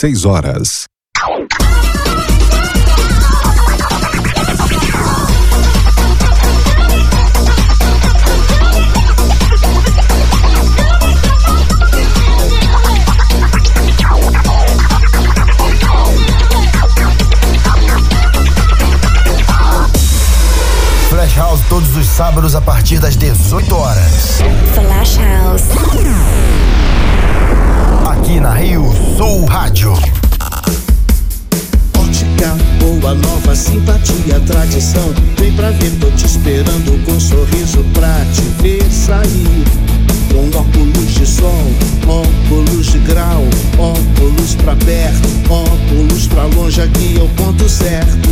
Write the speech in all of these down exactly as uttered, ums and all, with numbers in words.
dezesseis horas. Flash House todos os sábados a partir das dezoito horas. Flash House. Aqui na Rio Sul Rádio. Ótica boa, nova, simpatia, tradição. Vem pra ver, tô te esperando com um sorriso pra te ver sair. Com óculos de sol, óculos de grau, óculos pra perto, óculos pra longe, aqui é o ponto certo.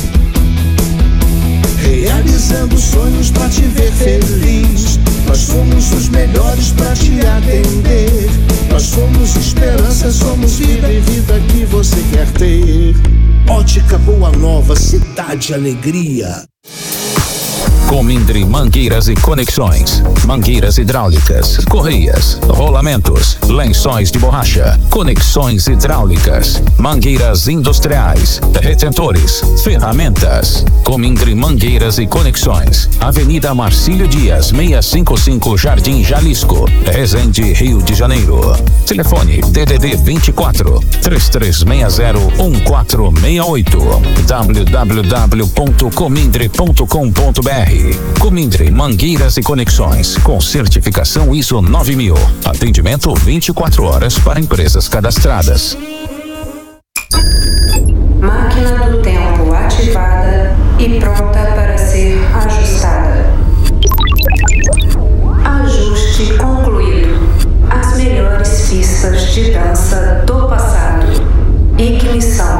Realizando sonhos pra te ver feliz. Nós somos os melhores pra te atender. Nós somos esperança, somos vida e vida que você quer ter. Ótica Boa Nova, cidade alegria. Comindre Mangueiras e Conexões, mangueiras hidráulicas, correias, rolamentos, lençóis de borracha, conexões hidráulicas, mangueiras industriais, retentores, ferramentas. Comindre Mangueiras e Conexões, Avenida Marcílio Dias, seiscentos e cinquenta e cinco, Jardim Jalisco, Resende, Rio de Janeiro. Telefone D D D vinte e quatro, três três seis zero, um quatro seis oito, w w w ponto comindre ponto com ponto b r. Comindre Mangueiras e Conexões, com certificação I S O nove mil. Atendimento vinte e quatro horas para empresas cadastradas. Máquina do tempo ativada e pronta para ser ajustada. Ajuste concluído. As melhores pistas de dança do passado. Ignição.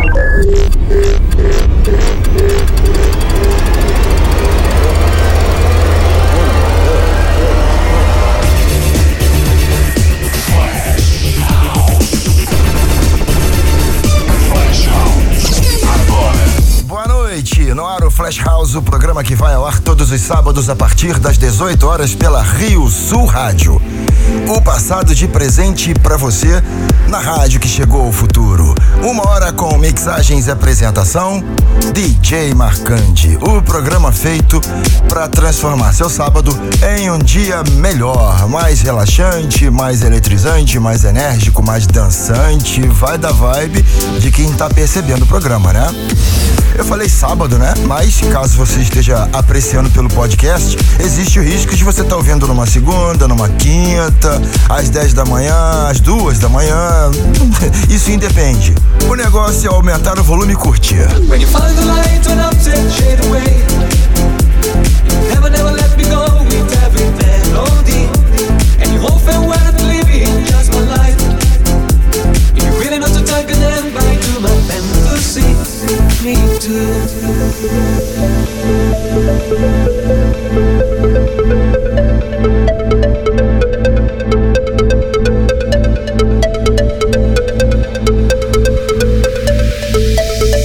No ar o Flash House, o programa que vai ao ar todos os sábados a partir das dezoito horas pela Rio Sul Rádio. O passado de presente pra você na rádio que chegou ao futuro. Uma hora com mixagens e apresentação, D J Marcante. O programa feito pra transformar seu sábado em um dia melhor, mais relaxante, mais eletrizante, mais enérgico, mais dançante. Vai da vibe de quem tá percebendo o programa, né? Eu falei sábado, né? Mas caso você esteja apreciando pelo podcast, existe o risco de você estar tá ouvindo numa segunda, numa quinta, às dez da manhã, às duas da manhã. Isso independe. O negócio é aumentar o volume e curtir. When you find the light, turn up, shade away. Never, never let me go with every melody. And you won't feel where to live in just my life. If you really not to take an end by to my fantasy. Me too.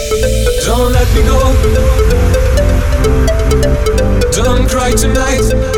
Don't let me go. Don't cry tonight.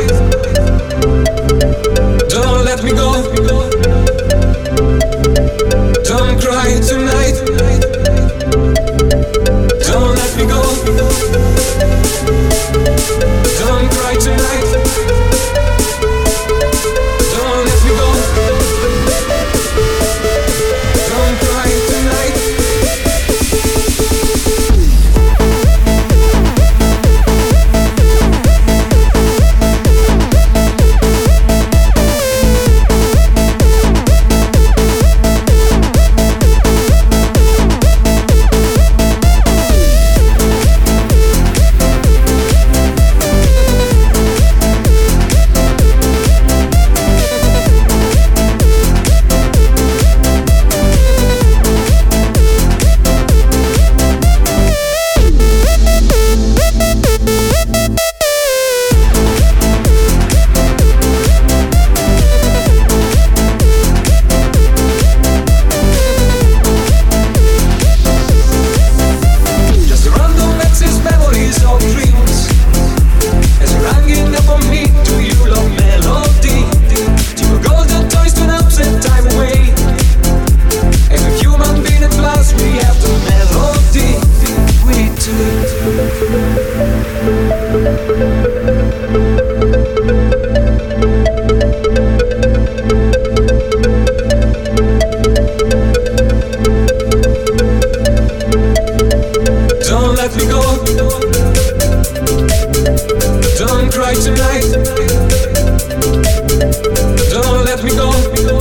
let me go.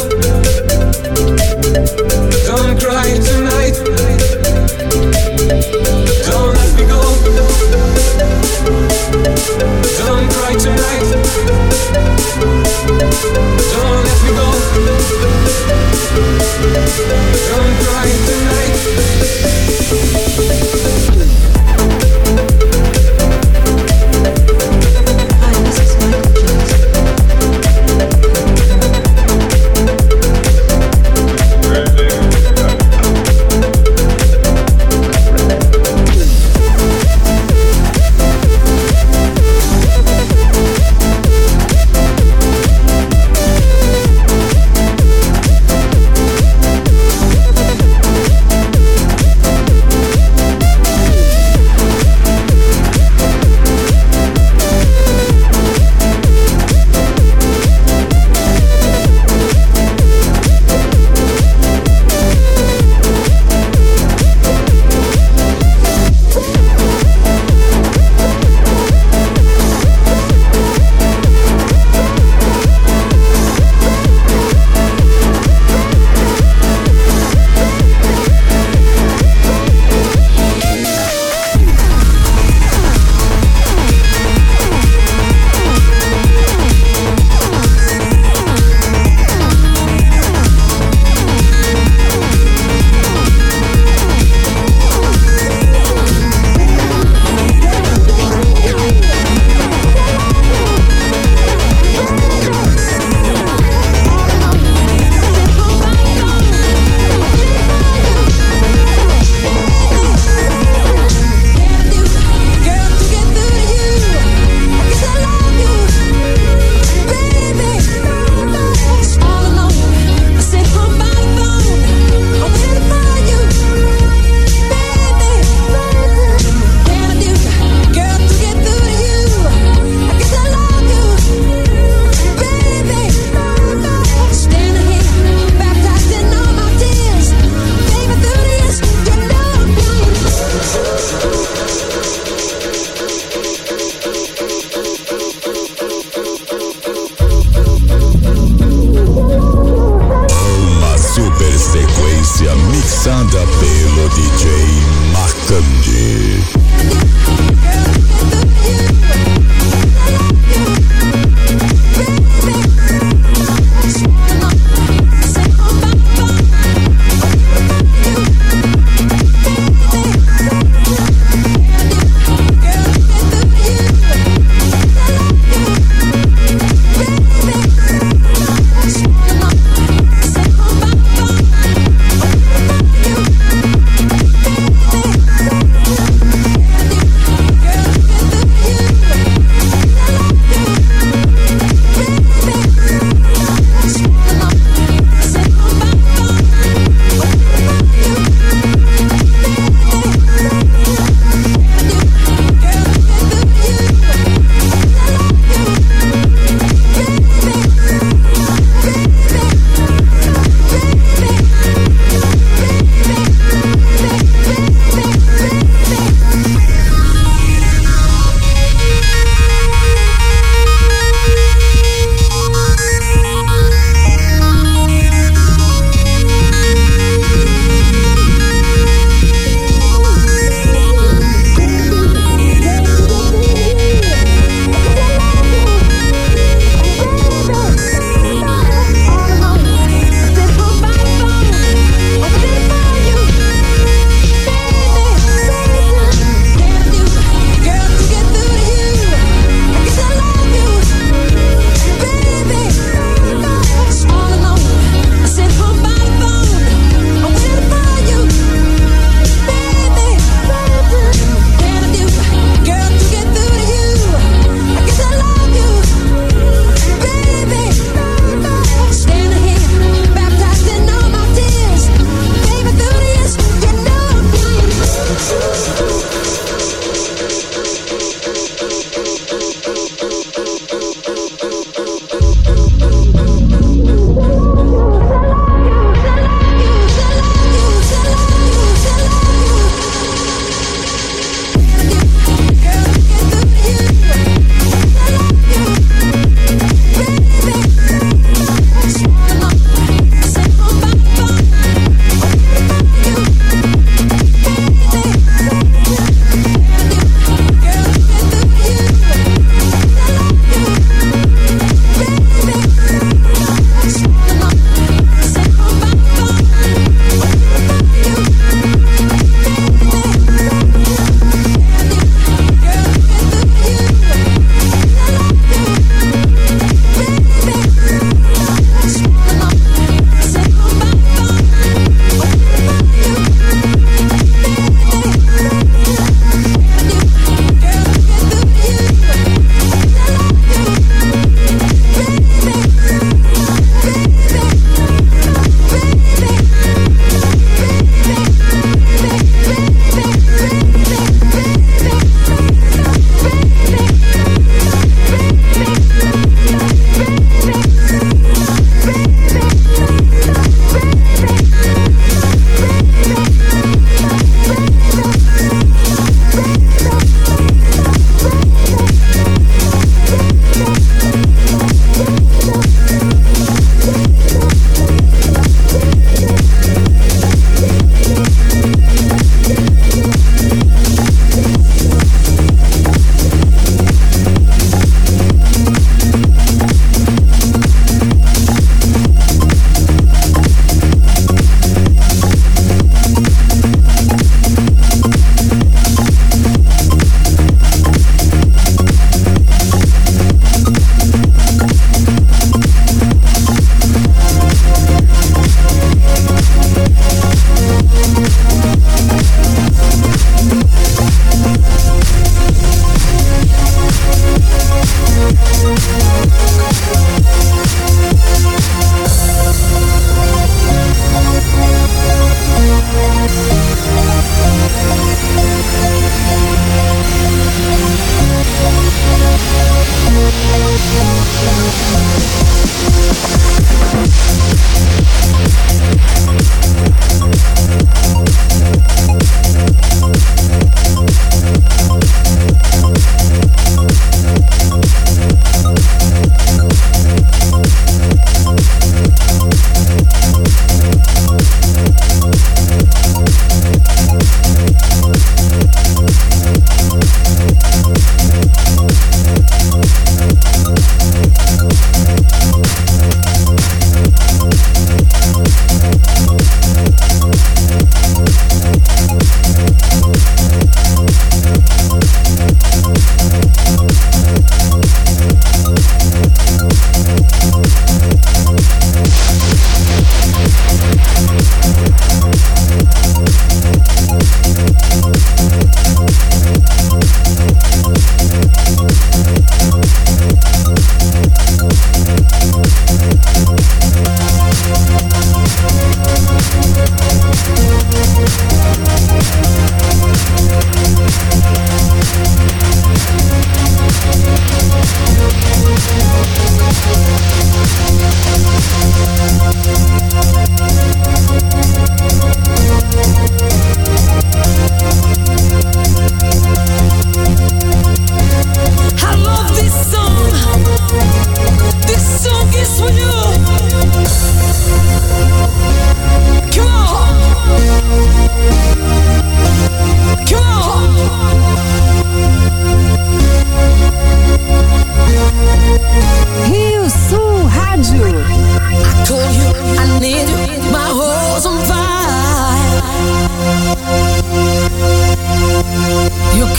Don't cry tonight. Don't let me go. Don't cry tonight. Don't let me go. Don't cry tonight.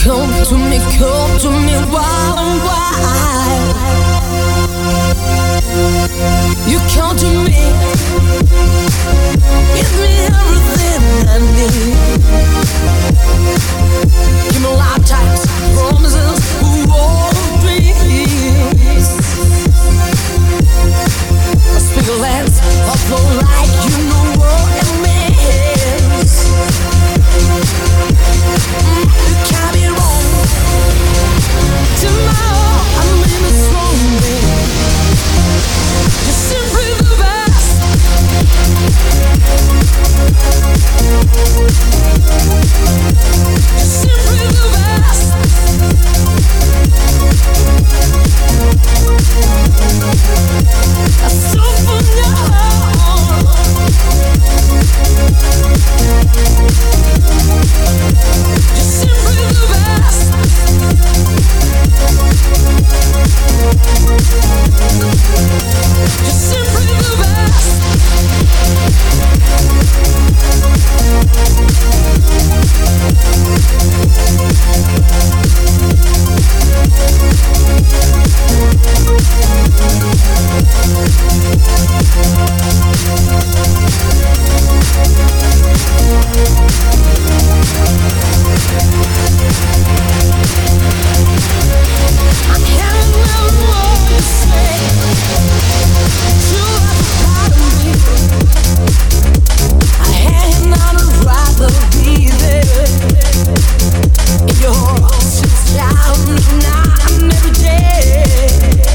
Come to me, come to me, wild and wild. You come to me, give me everything I need. Give me lifetimes, promises, war dreams. I speak a lands of the light, you know what it means. Mm, you can't be wrong. Tomorrow I'm in a strong day. You're simply the best. You're simply the best. I soften your heart. You're simply the best. You're simply the best. I'm hearing every word you say. True at the part of me. I hang on and rather be there. In your heart sits down night and every day.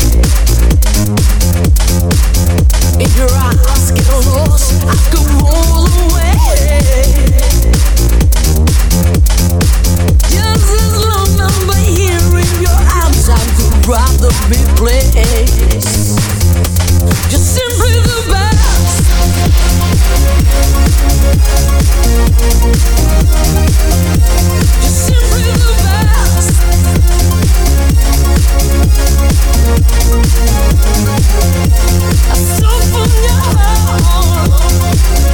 In your eyes get lost, I go all the way. Just as long as I'm here in your arms, I could rather be placed. You're simply the best. You're simply the best. I soften your heart.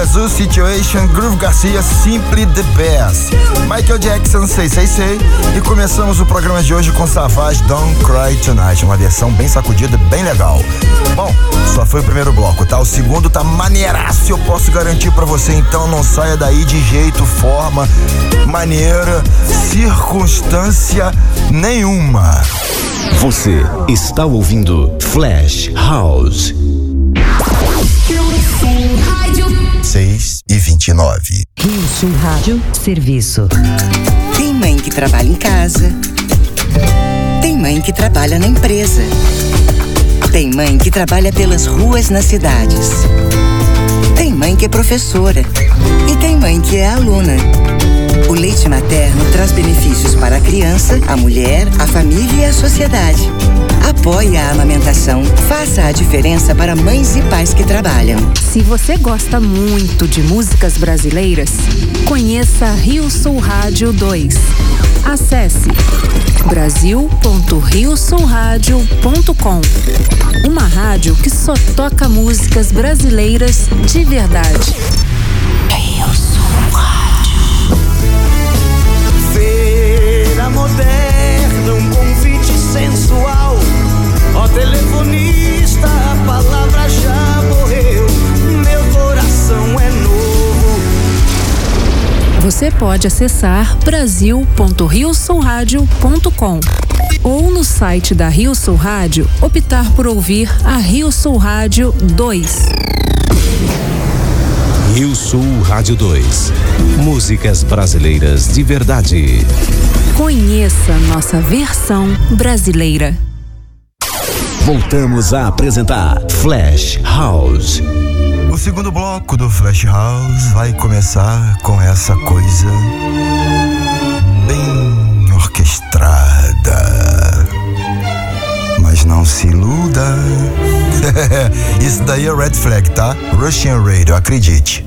Jesus, Situation, Groove Garcia, Simply the Best, Michael Jackson, Say Say Say, e começamos o programa de hoje com Savage, Don't Cry Tonight, uma versão bem sacudida, bem legal. Bom, só foi o primeiro bloco, tá? O segundo tá maneiraço, eu posso garantir pra você, então não saia daí de jeito, forma, maneira, circunstância nenhuma. Você está ouvindo Flash House. seis e vinte e nove. Rio Sul Rádio Serviço. Tem mãe que trabalha em casa. Tem mãe que trabalha na empresa. Tem mãe que trabalha pelas ruas nas cidades. Tem mãe que é professora. E tem mãe que é aluna. O leite materno traz benefícios para a criança, a mulher, a família e a sociedade. Apoie a amamentação. Faça a diferença para mães e pais que trabalham. Se você gosta muito de músicas brasileiras, conheça Rio Sul Rádio dois. Acesse brasil ponto rio sul rádio ponto com. Uma rádio que só toca músicas brasileiras de verdade. Rio Sul Rádio. Feira moderna, um convite sensual. Ó telefonista, a palavra já morreu. Meu coração é novo. Você pode acessar brasil ponto rio sul rádio ponto com ou no site da Rio Sul Rádio optar por ouvir a Rio Sul Rádio dois. Rio Sul Rádio dois. Músicas brasileiras de verdade. Conheça nossa versão brasileira. Voltamos a apresentar Flash House. O segundo bloco do Flash House vai começar com essa coisa bem orquestrada. Mas não se iluda. Isso daí é Red Flag, tá? Russian Radio, acredite.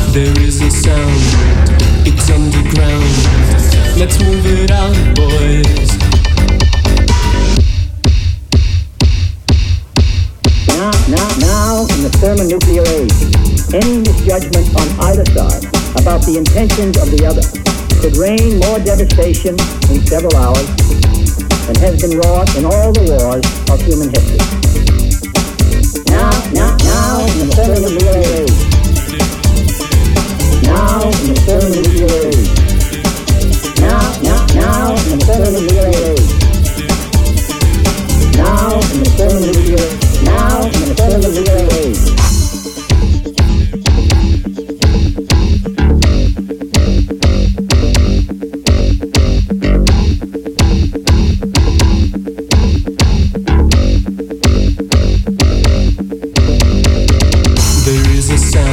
There is a sound, it's underground. Let's move it out, boys. Now, now, now, in the thermonuclear age, any misjudgment on either side about the intentions of the other could rain more devastation in several hours than has been wrought in all the wars of human history. Now, now, now, in the thermonuclear age. Now, in the thermonuclear age. Now, now, now, in the thermonuclear age. Now, in the thermonuclear age. Now, in the thermonuclear age. There is a sound.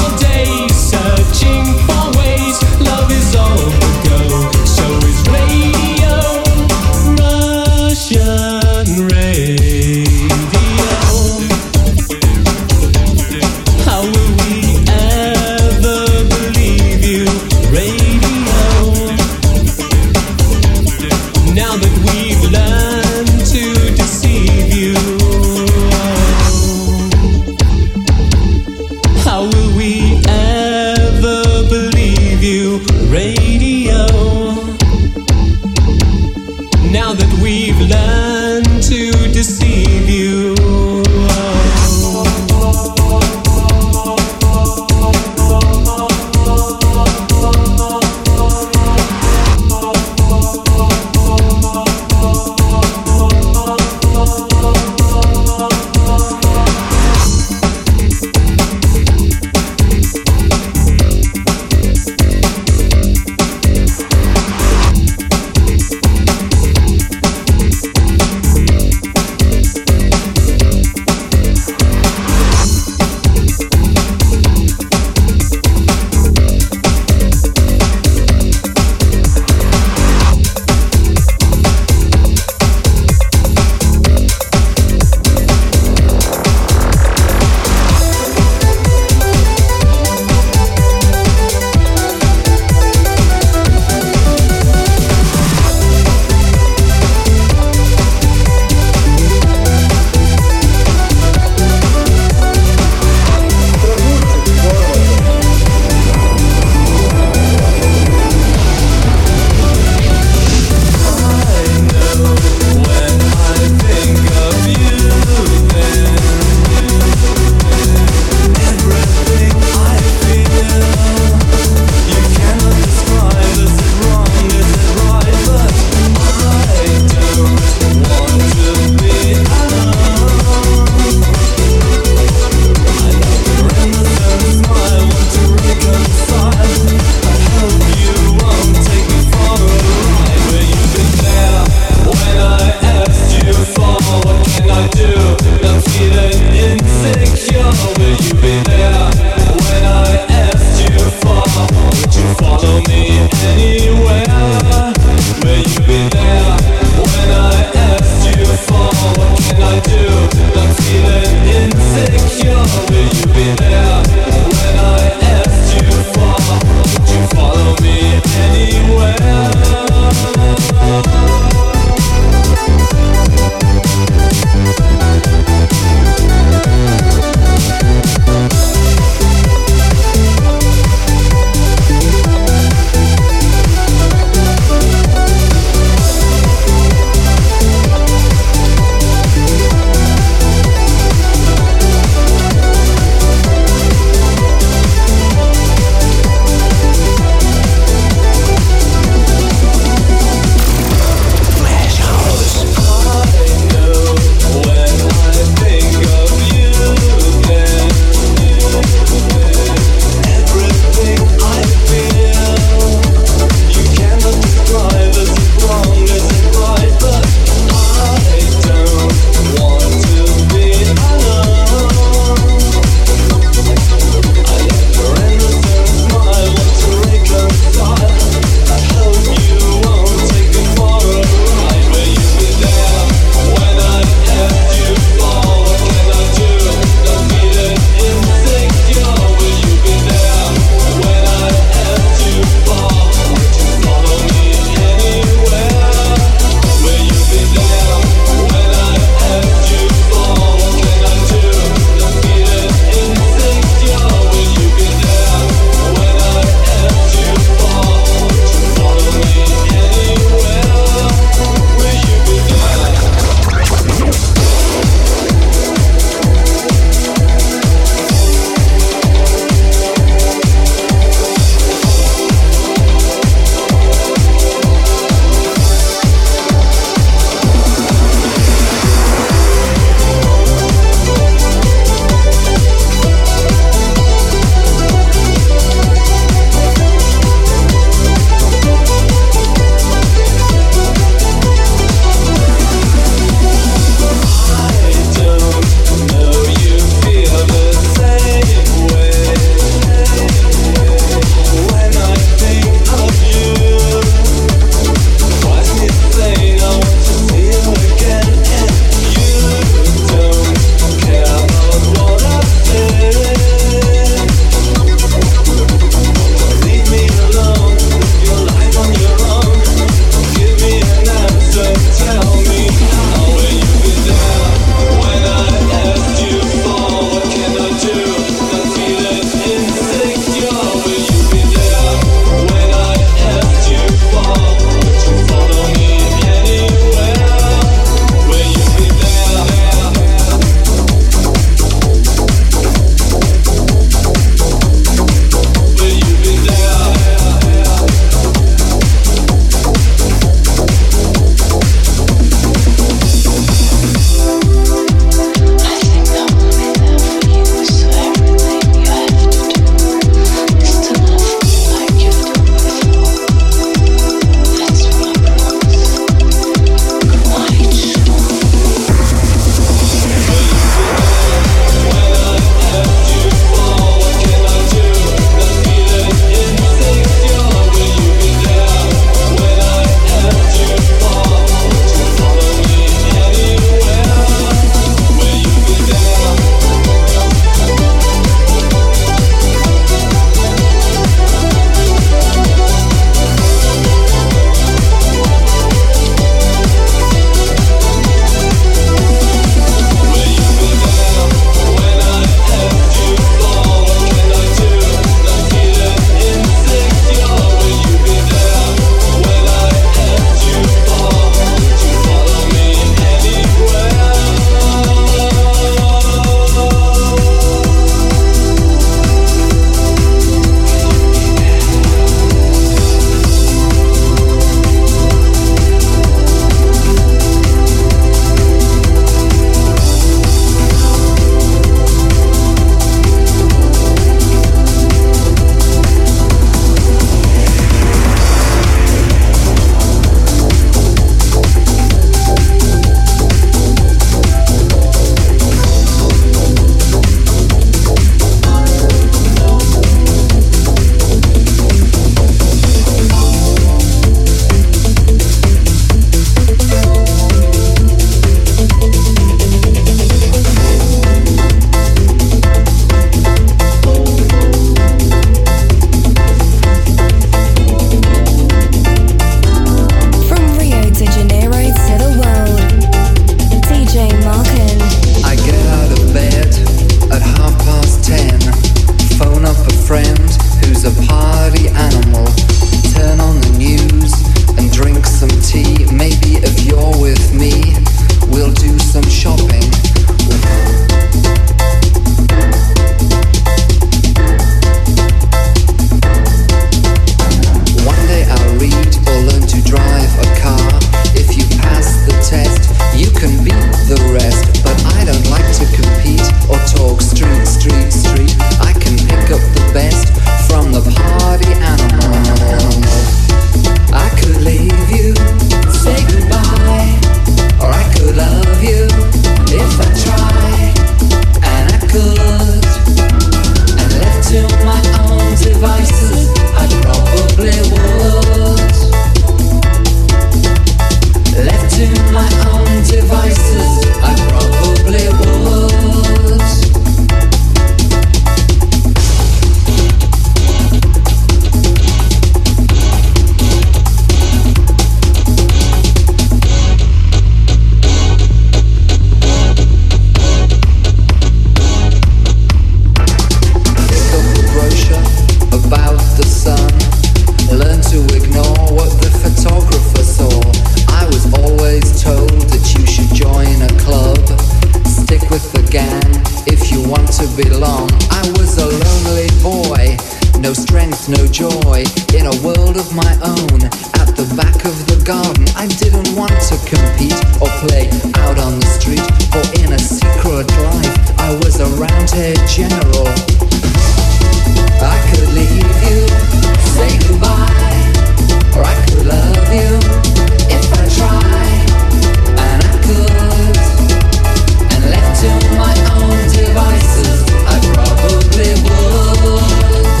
strength, no joy, in a world of my own. At the back of the garden, I didn't want to compete or play out on the street, for in a secret life, I was a roundhead general. I could leave you, say goodbye, or I could love you if I tried, and I could. And left to my own devices, I probably would.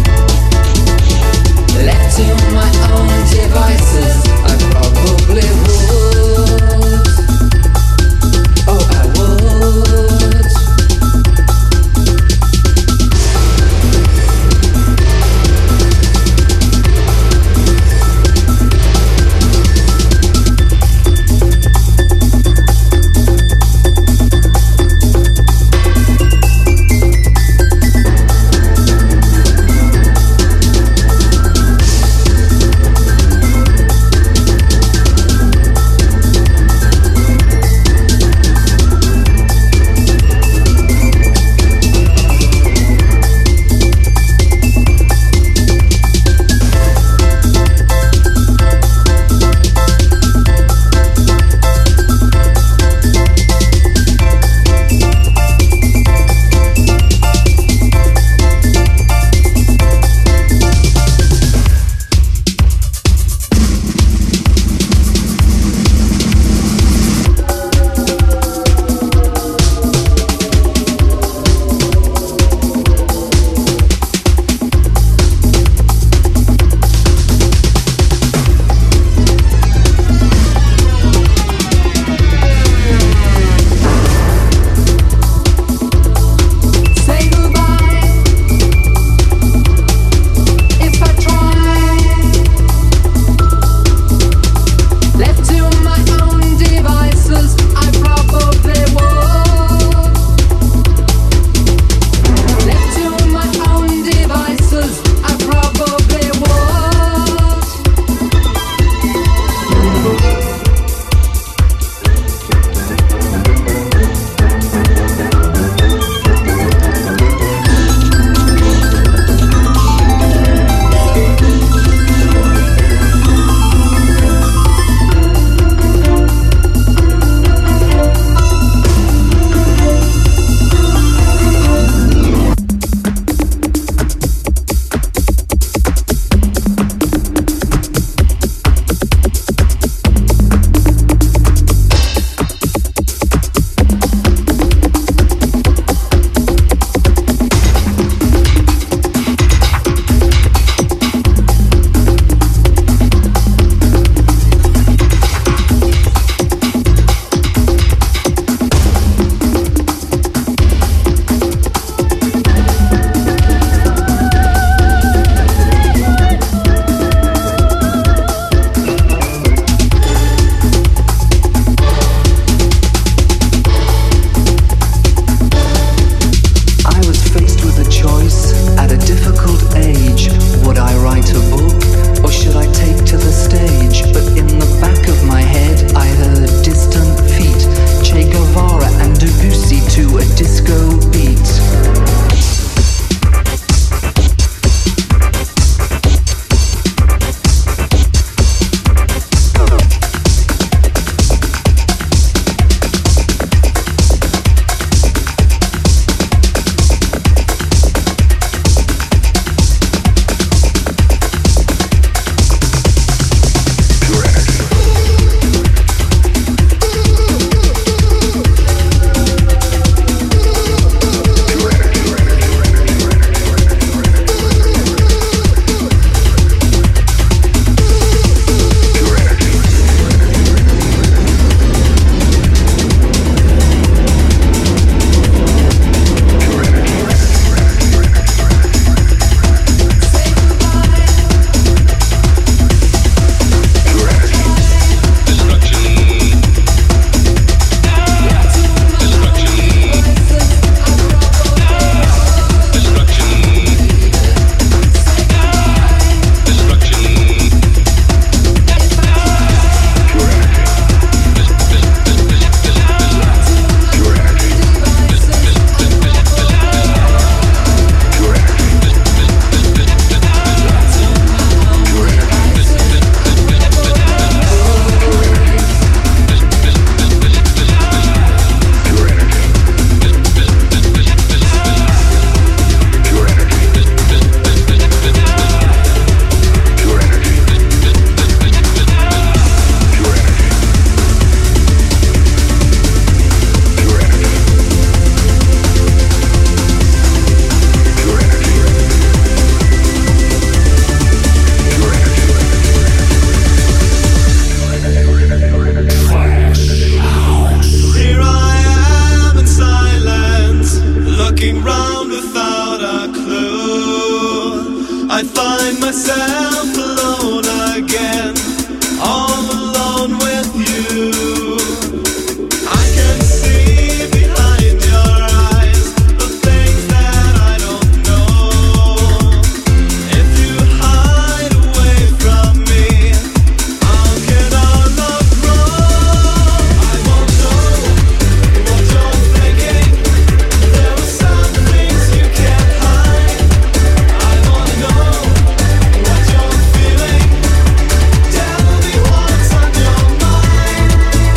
Left to my own devices, I probably would. Oh, I would. I find myself alone again, all alone with you. I can see behind your eyes the things that I don't know. If you hide away from me, how can our love grow? I won't know what you're thinking. There are some things you can't hide. I wanna know what you're feeling. Tell me what's on your mind.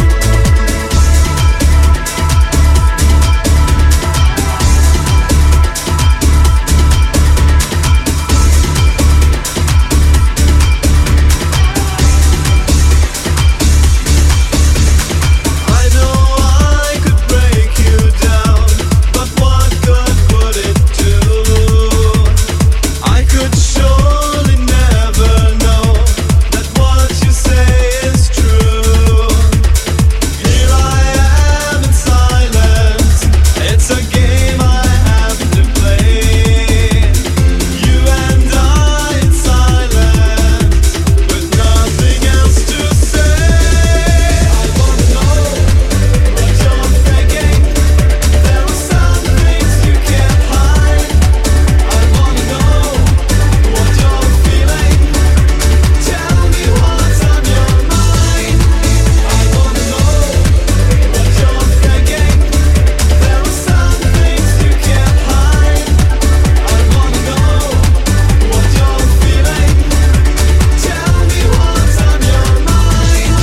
I know I could break you down, but what good would it do? I could surely never know that what you say is true. Here I am in silence, it's a game I have to play. You and I in silence, with nothing else to say. I wanna know what you're thinking. There are some things you can't hide. I wanna know what you're feeling. Tell me what's on your mind. I wanna know what you're thinking. There are some things you can't hide. I wanna know what you're feeling. Tell me what's on your mind.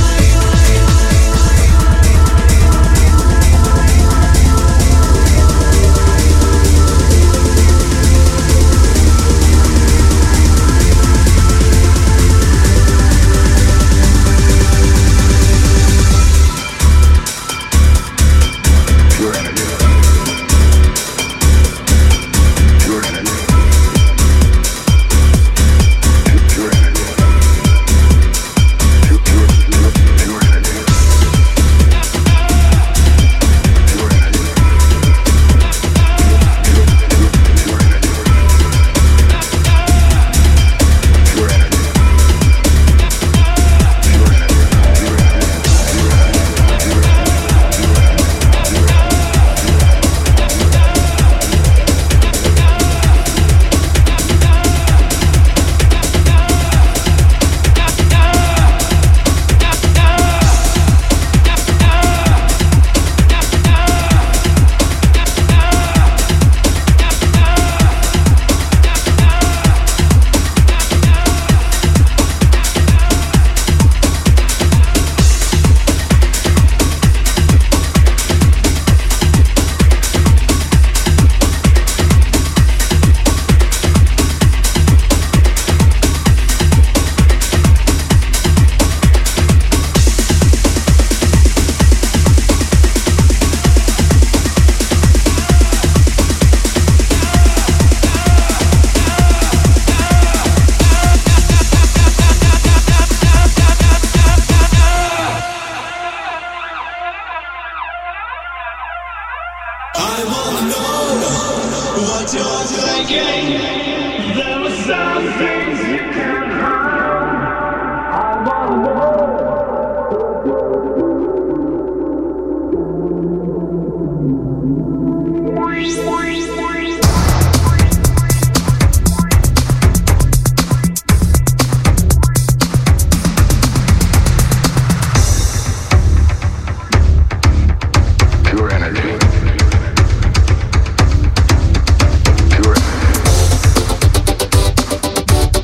I wanna know what you're thinking. There are some things you can't hide. I wanna know. Pure energy.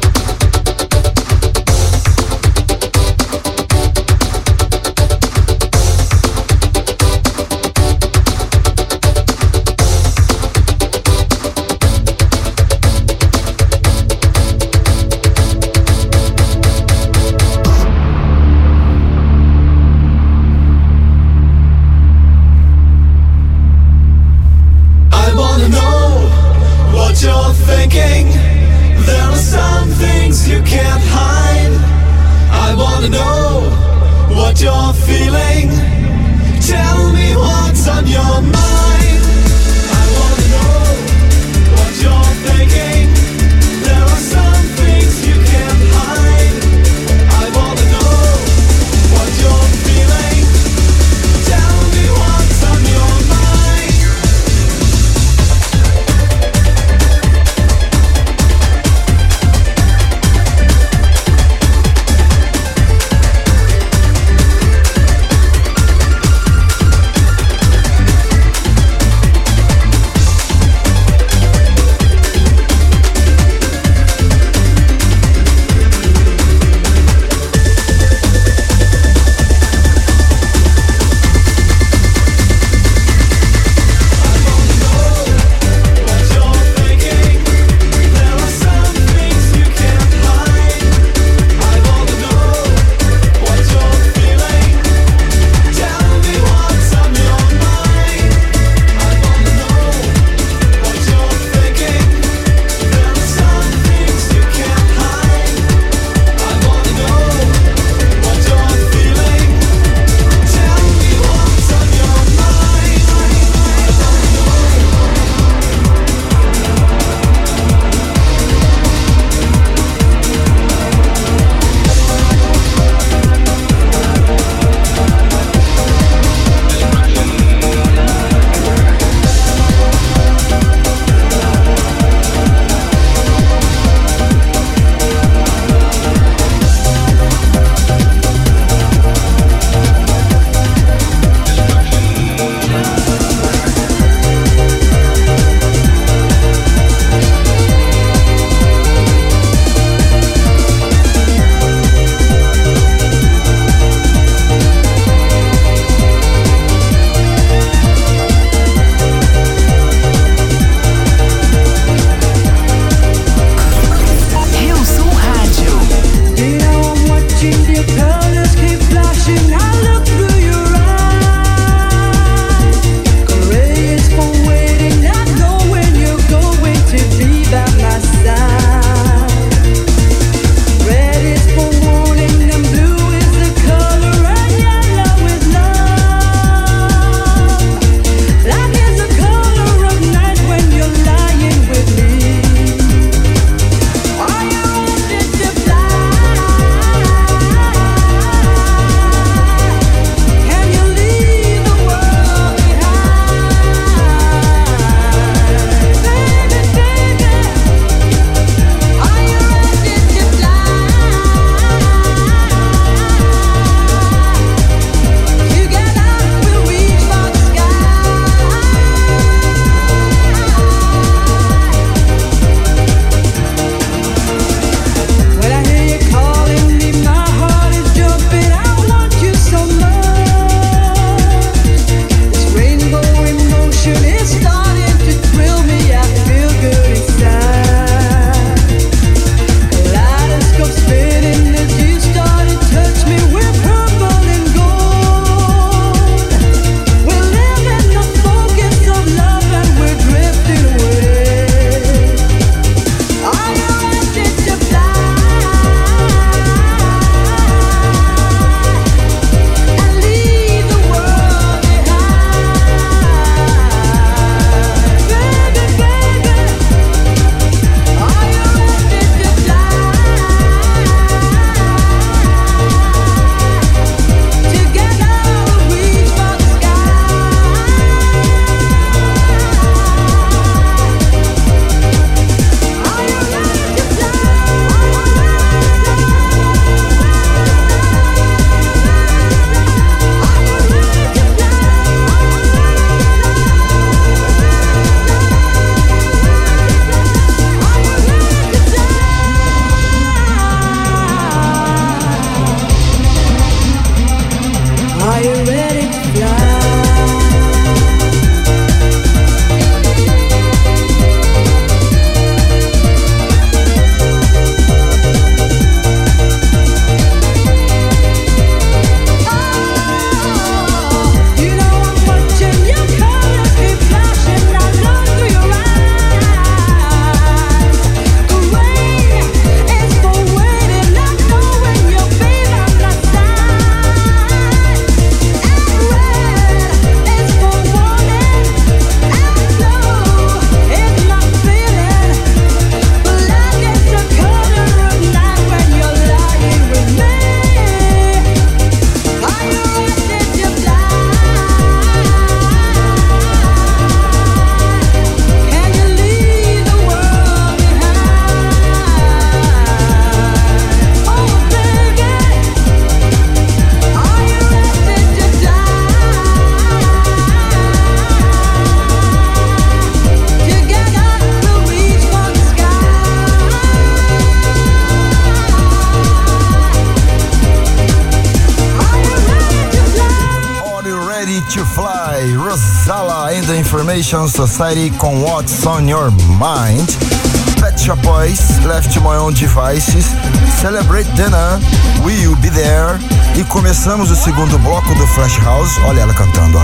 Information Society com What's on Your Mind, Pet Shop Boys, Left My Own Devices, Celebrate Dinner, Will You Be There, e começamos o segundo bloco do Flash House. Olha ela cantando,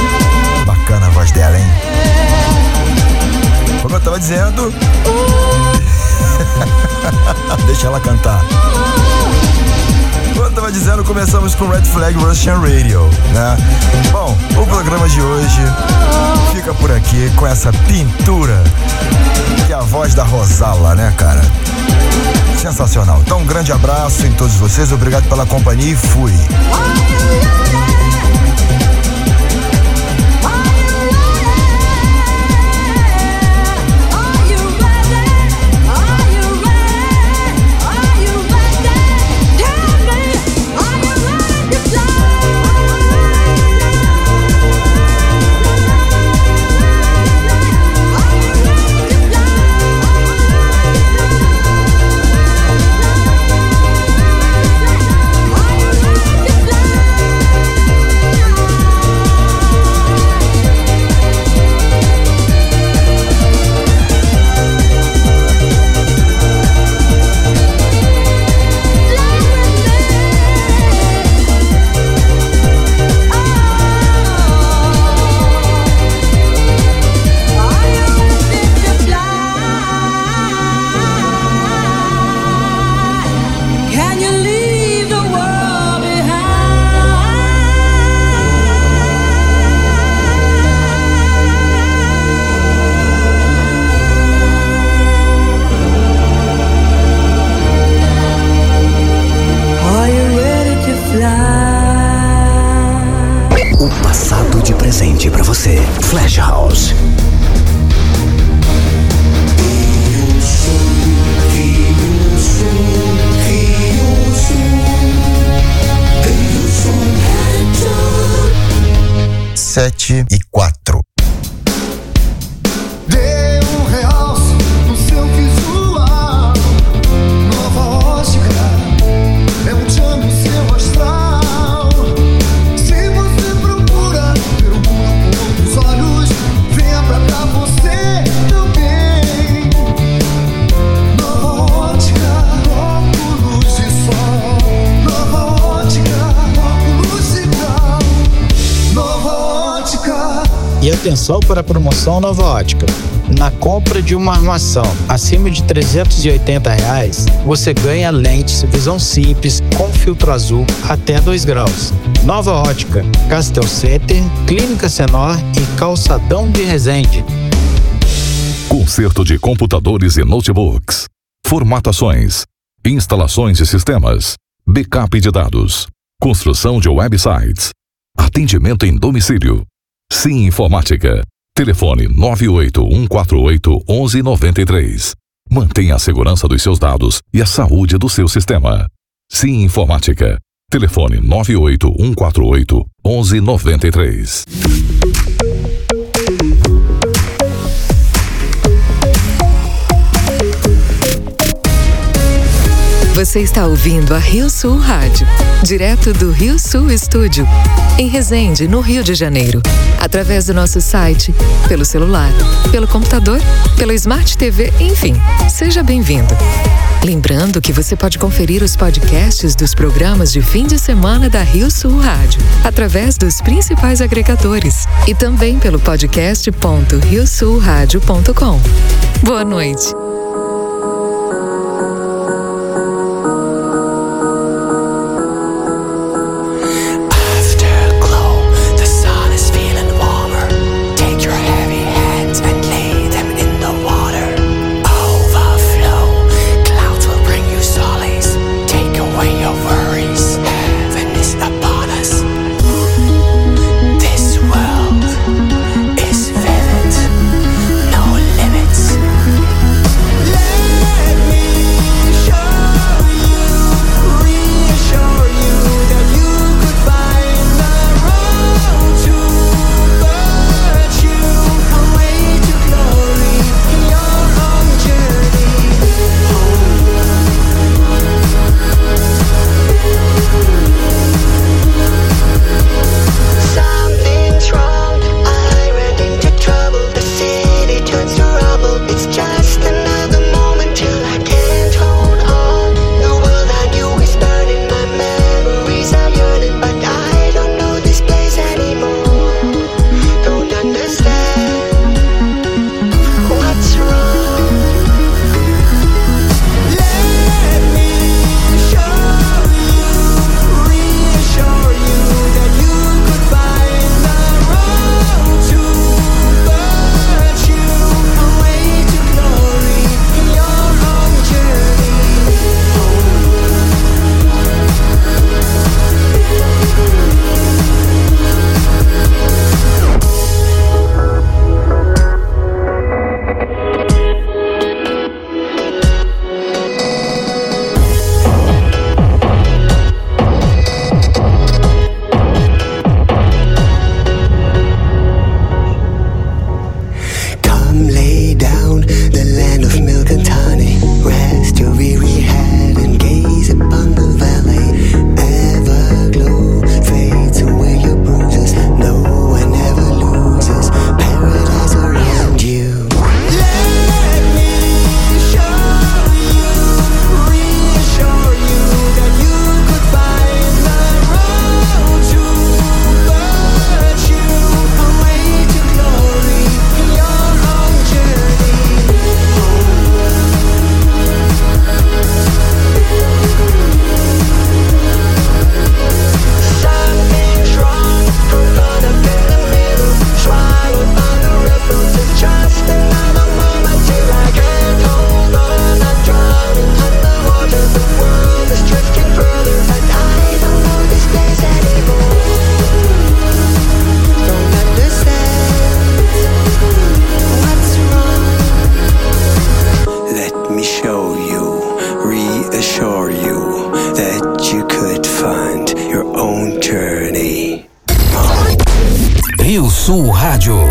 ó. Bacana a voz dela, hein? Como eu tava dizendo, deixa ela cantar. Como eu tava dizendo, começamos com Red Flag Russian Radio, né? Bom, o programa de hoje fica por aqui com essa pintura que é a voz da Rosala, né, cara? Sensacional. Então, um grande abraço em todos vocês, obrigado pela companhia e fui. Flash House. Sete e quatro. Dê um realce no seu visual. Nova ótica é um tchan no seu astral. Se você procura ver o mundo por outros olhos, venha pra cá você também. Nova ótica, óculos de sol. Nova ótica, óculos de grau. Nova ótica. E atenção para a promoção Nova Ótica. Na compra de uma armação acima de trezentos e oitenta reais, você ganha lentes visão simples com filtro azul até dois graus. Nova Ótica, Castel Center, Clínica Senor e Calçadão de Resende. Conserto de computadores e notebooks, formatações, instalações de sistemas, backup de dados, construção de websites, atendimento em domicílio. Sim Informática. Telefone nove oito um quatro oito um um nove três. Mantenha a segurança dos seus dados e a saúde do seu sistema. Sim Informática. Telefone nove oito um quatro oito um um nove três. Você está ouvindo a Rio Sul Rádio, direto do Rio Sul Estúdio, em Resende, no Rio de Janeiro, através do nosso site, pelo celular, pelo computador, pelo Smart T V, enfim, seja bem-vindo. Lembrando que você pode conferir os podcasts dos programas de fim de semana da Rio Sul Rádio, através dos principais agregadores e também pelo podcast ponto rio sul rádio ponto com. Boa noite. Let assure you that you could find your own journey. Rio Sul Rádio.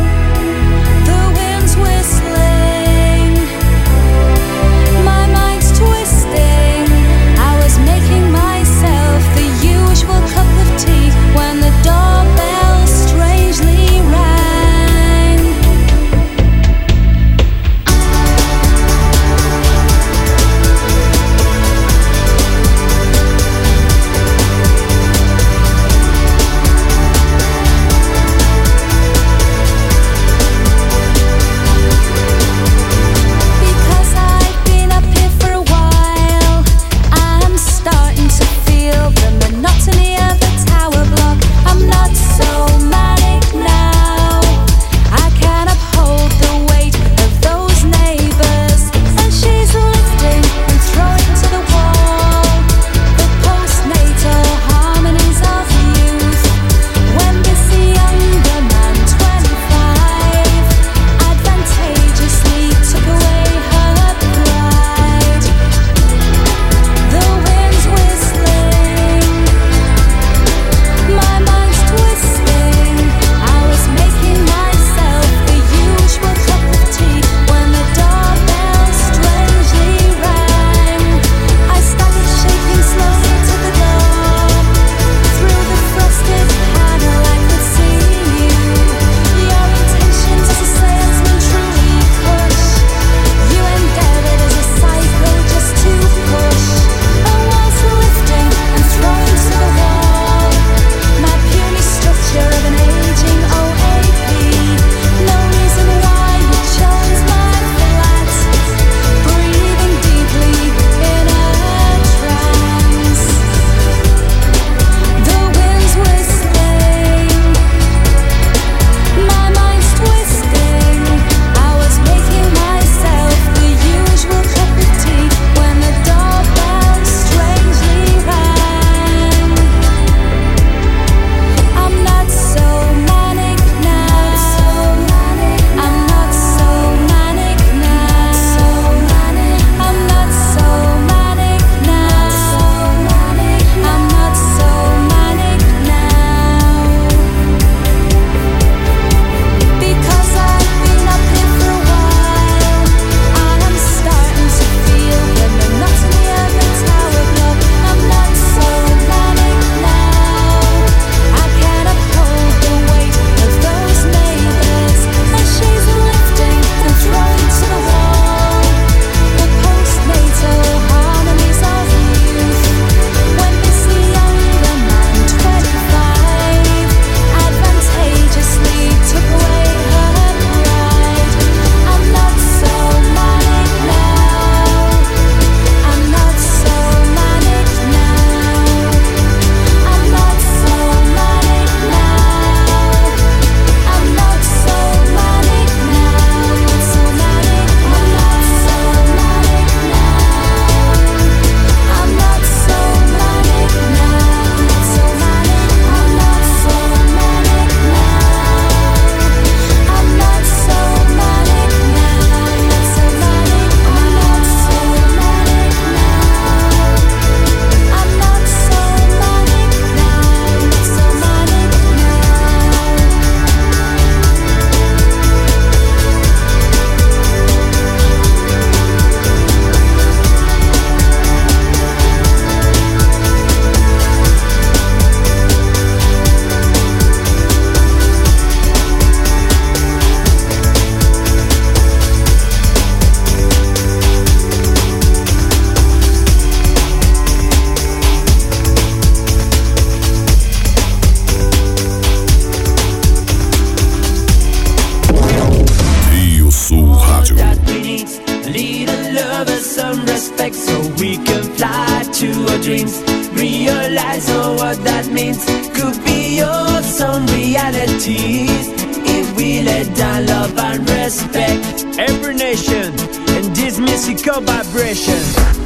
dreams. Realize oh, what that means. Could be your some realities if we let down love and respect every nation and this musical vibration.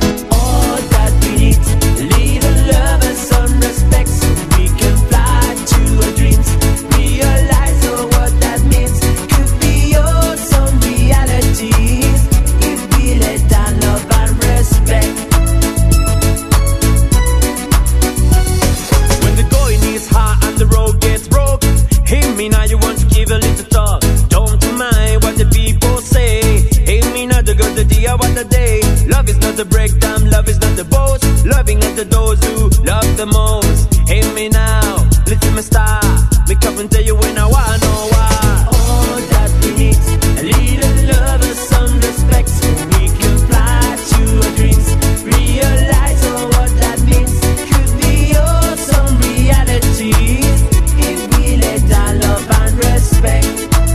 All that we need, little love and some respect, so we can fly to our dreams. Realize oh, what that means. Could be your some realities if we let down love and respect. the most. Hear me now, listen me star. Me come and tell you when I wanna know why. All that we need, a little love and some respect, so we can fly to our dreams. Realize all what that means. Could be awesome realities if we let our love and respect.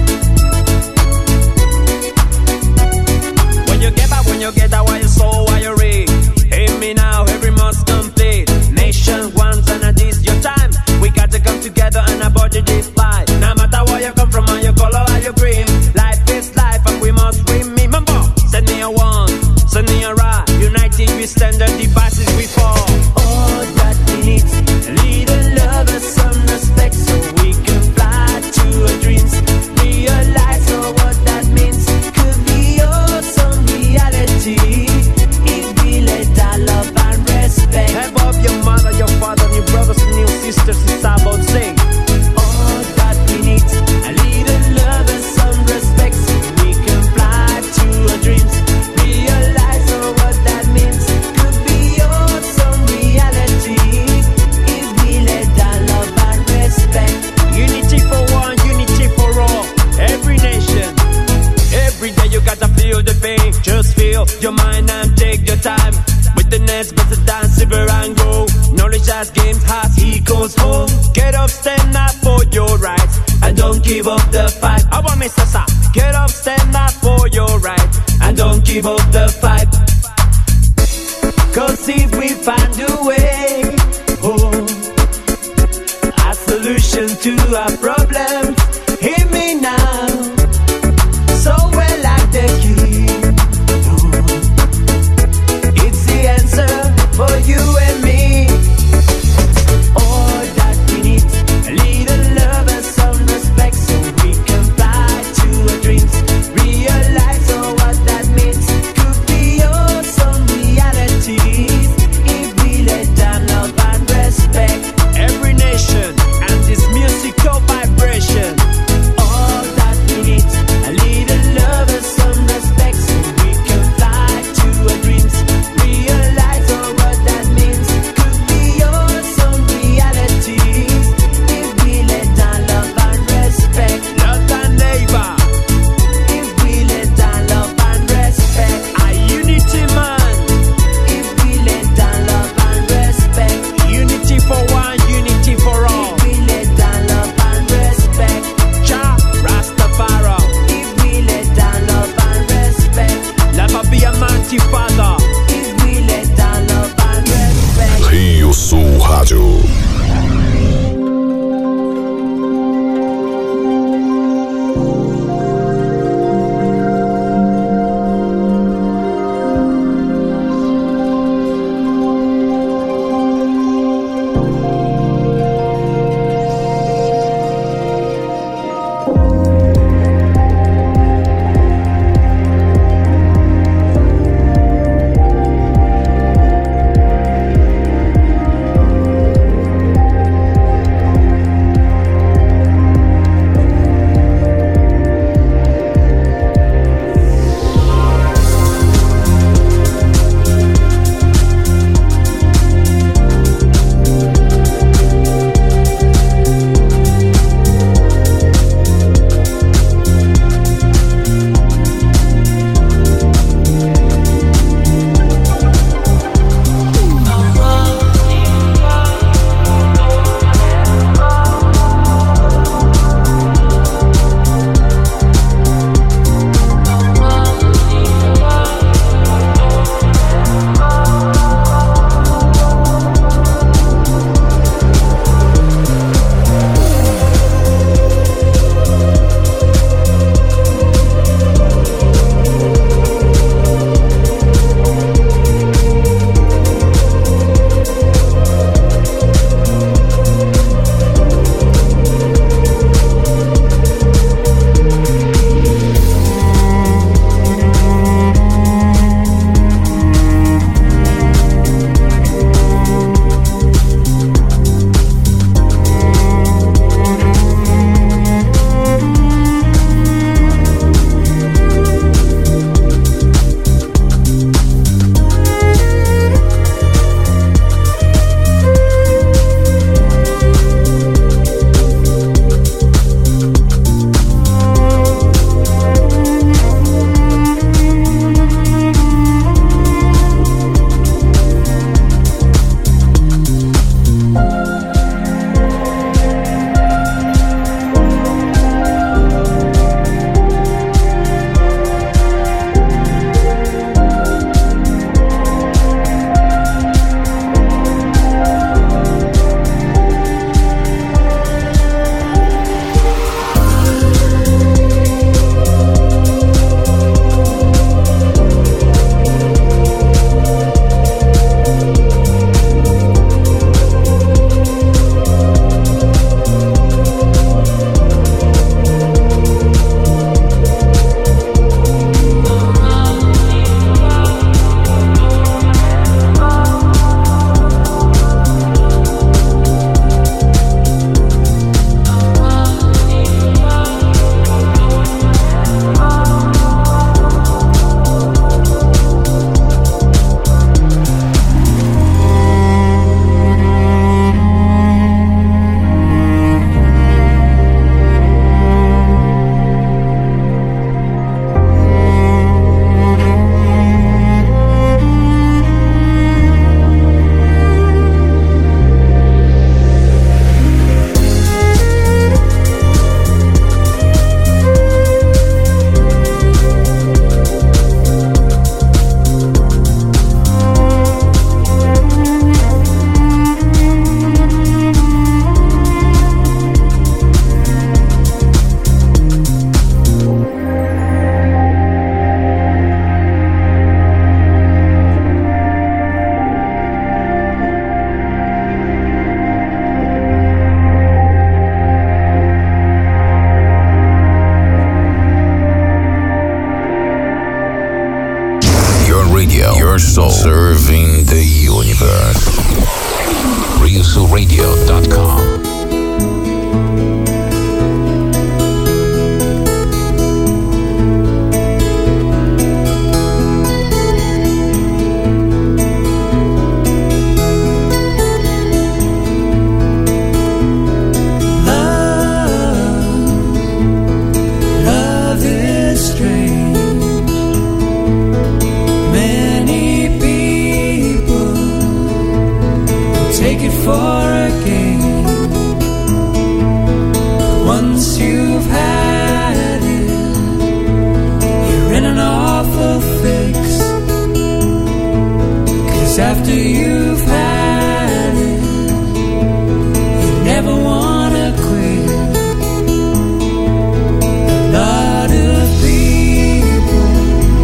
When you get back, when you get out, why you so, why you read? Hear me now, every month's complete. Nation wants and it is your time. We got to come together and our body this fly. No matter where you come from, or your color, or your green. Life is life and we must remember. Send me a one, send me a right. United we stand, the devices we fall. All that we need, a little love and some respect, so we can fly to our dreams. Realize all what that means. Could be awesome reality if we let our love and respect. Have up your mother, your father, your brothers and your sisters. It's about saying all that we need, a little love and some respect, so we can fly to our dreams. Realize all what that means. Could be awesome reality if we let our love and respect. Unity for one, unity for all. Every nation, every day you gotta feel the pain. Just feel your mind and take your time. With the next but to dance, silver and go. Knowledge has games, has he goes home. Get up, stand up for your rights, and don't give up the fight. I want Mister Sa. Get up, stand up for your rights, and don't give up the fight. Cause if we find a way, oh, a solution to our problems, hear me now. So well like the key, it's the answer for you and me. All that we need, a little love and some respect, so we can fly to our dreams. Realize all what that means. Could be awesome realities if we let our love and respect. Every nation and this musical vibe rio sul radio dot com. After you've had it, you never wanna quit. A lot of people,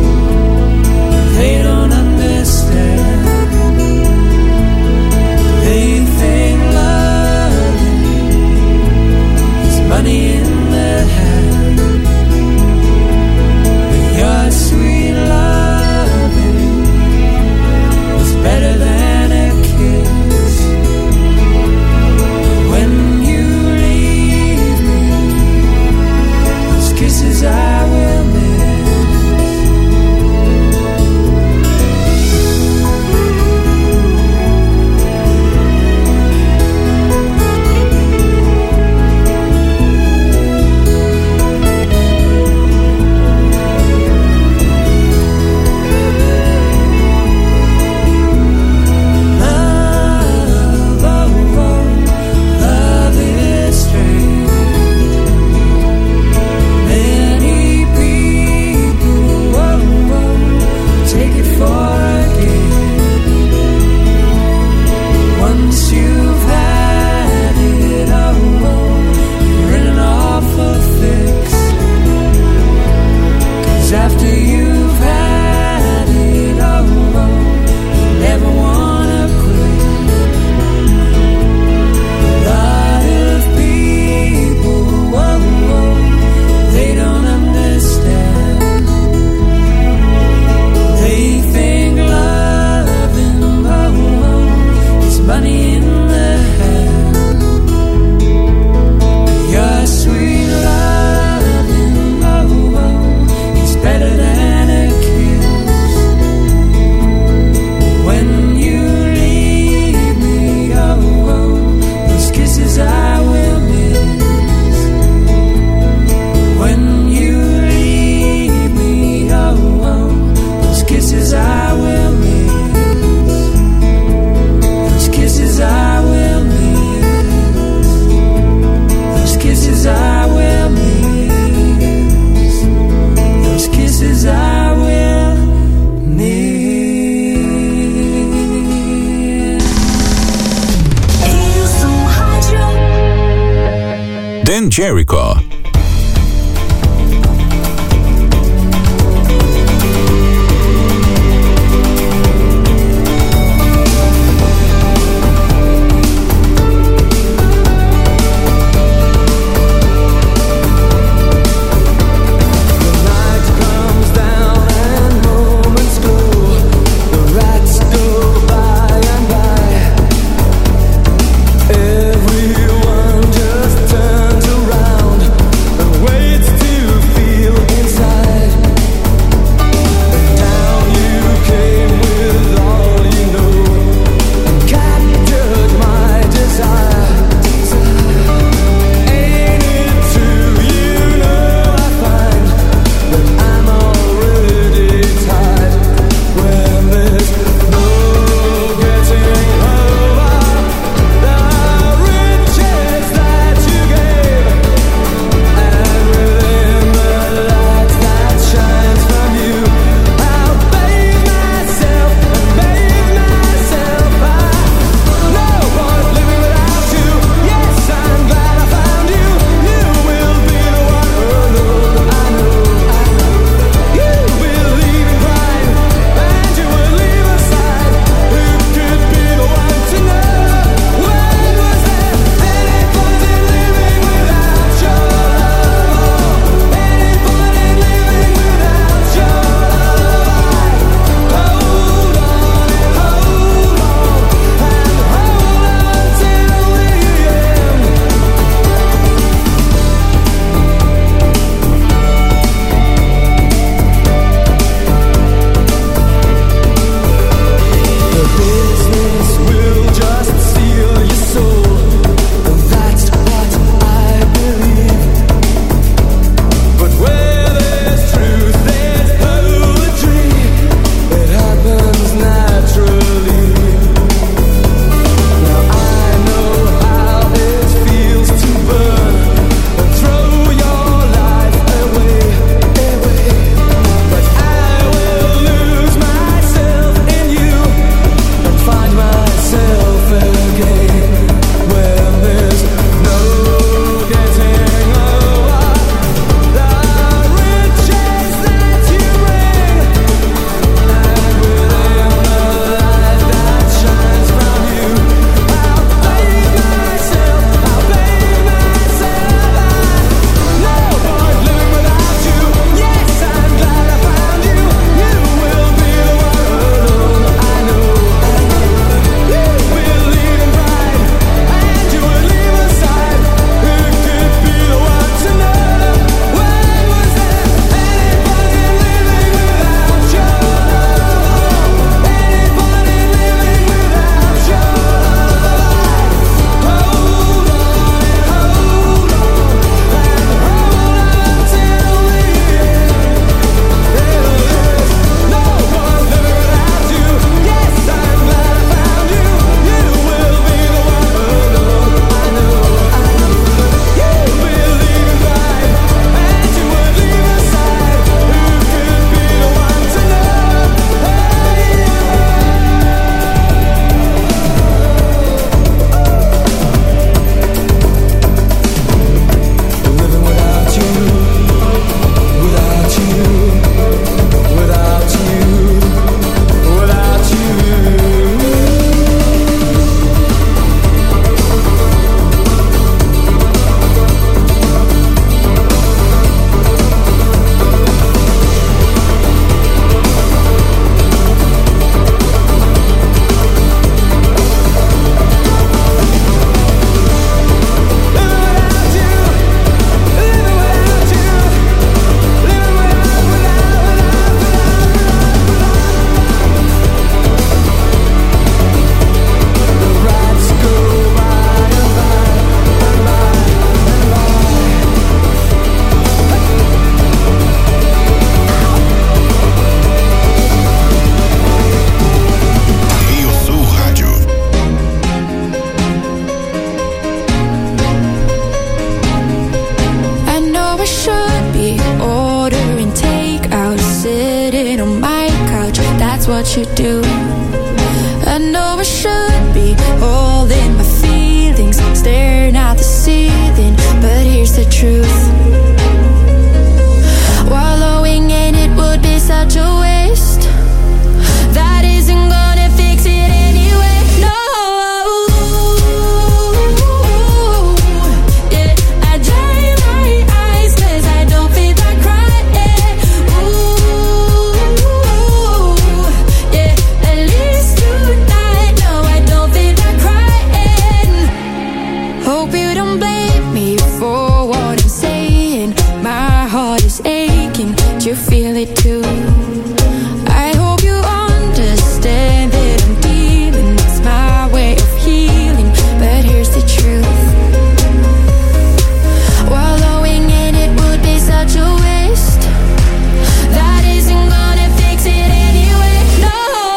they don't understand. They think loving is money in their hand. But your sweet loving is better than a kiss. When you leave me, those kisses I will miss. Jericho. Everyone just turns around. you do. I know I should be holding my feelings, staring at the ceiling, but here's the truth. Wallowing in it would be such a waste. That isn't gonna fix it anyway. No. Yeah, I dry my eyes 'cause I don't feel like crying. Ooh, yeah, at least tonight. No, I don't feel like crying. Hope you don't blame me for what I'm saying. My heart is aching. Do you feel it too? I hope you understand that I'm dealing. It's my way of healing, but here's the truth. Wallowing in it would be such a waste. That isn't gonna fix it anyway. No.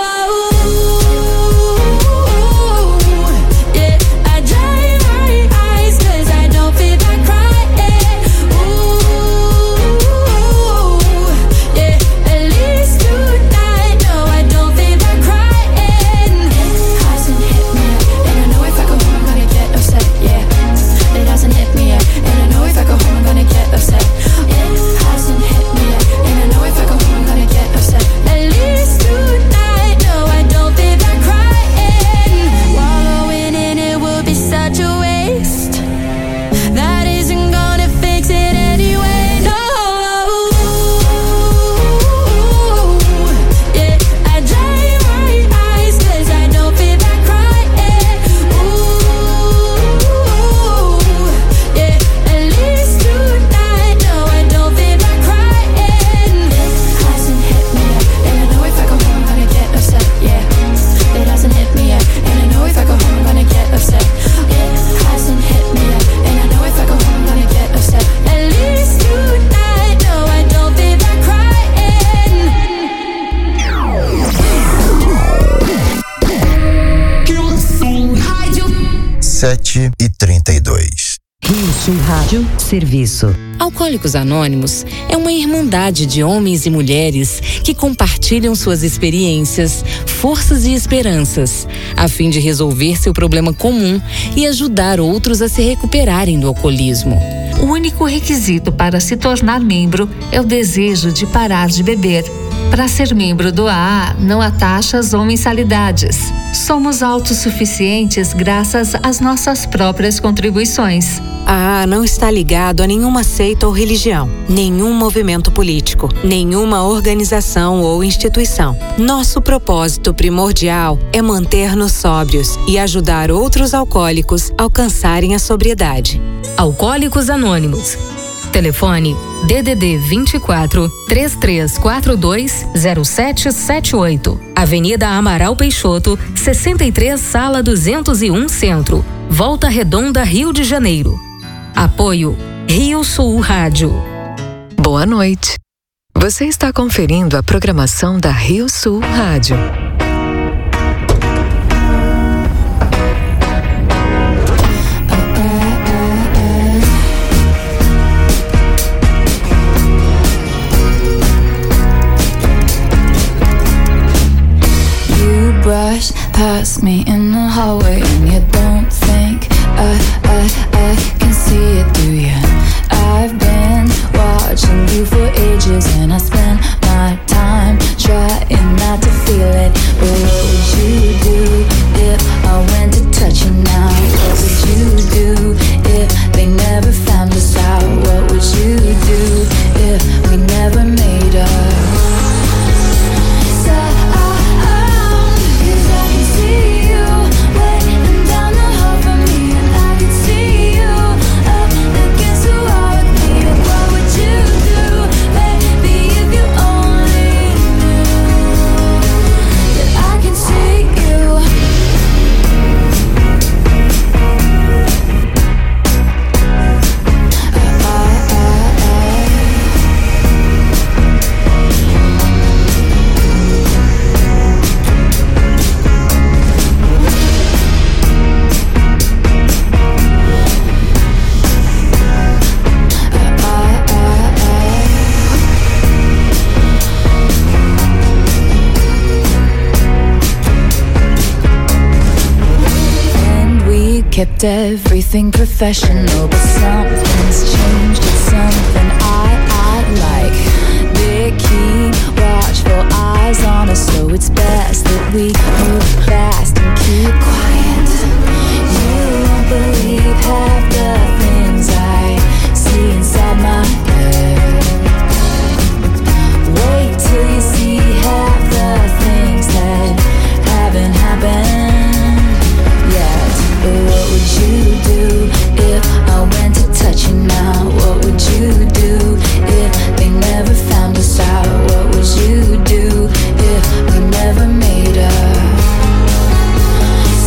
Yeah, I dry my eyes 'cause I don't feel like crying. Ooh, yeah, at least tonight. No, I don't feel like crying. It hasn't hit me yet, and I know if I go home I'm gonna get upset. Yeah, it hasn't hit me yet, and I know if I go home I'm gonna get upset. It hasn't hit me yet, and I know if I go home I'm gonna get upset. At least tonight. No, I don't feel like crying. Wallowing in it would be such a waste. That isn't gonna fix it anyway. No. Yeah, I dry my eyes 'cause I don't feel like crying. Ooh, yeah, at least tonight. No, I don't feel like crying. It hasn't hit me yet, and I know if I go home I'm gonna get upset. Yeah, it hasn't hit me yet, and I know if I go home I'm gonna get upset. It hasn't hit me yet, and I know if I go home I'm gonna get upset. At least tonight. No, I don't feel like crying. sete e trinta e dois. Rio Sul Rádio Serviço. Alcoólicos Anônimos é uma irmandade de homens e mulheres que compartilham suas experiências, forças e esperanças, a fim de resolver seu problema comum e ajudar outros a se recuperarem do alcoolismo. O único requisito para se tornar membro é o desejo de parar de beber. Para ser membro do A A, não há taxas ou mensalidades. Somos autossuficientes graças às nossas próprias contribuições. A A A não está ligado a nenhuma seita ou religião, nenhum movimento político, nenhuma organização ou instituição. Nosso propósito primordial é manter-nos sóbrios e ajudar outros alcoólicos a alcançarem a sobriedade. Alcoólicos Anônimos. Telefone D D D vinte e quatro, três três quatro dois, zero sete sete oito. Avenida Amaral Peixoto, sessenta e três, Sala duzentos e um, Centro. Volta Redonda, Rio de Janeiro. Apoio Rio Sul Rádio. Boa noite. Você está conferindo a programação da Rio Sul Rádio. Brush past me in the hallway and you don't think I, I, I can see it through you. I've been watching you for ages and I spend my time trying not to feel it. But what would you do if I went to touch you now? What would you do if they never found us out? What would you do if we never made up? So I, I, 'cause I can see you when kept everything professional, but something's changed. It's something I, I like. They keep watchful eyes on us, so it's best that we move fast and keep quiet. You won't believe half the things I see inside my head. Wait till you see half the things that haven't happened yet. What would you do if I went to touch you now? What would you do if they never found us out? What would you do if we never made up?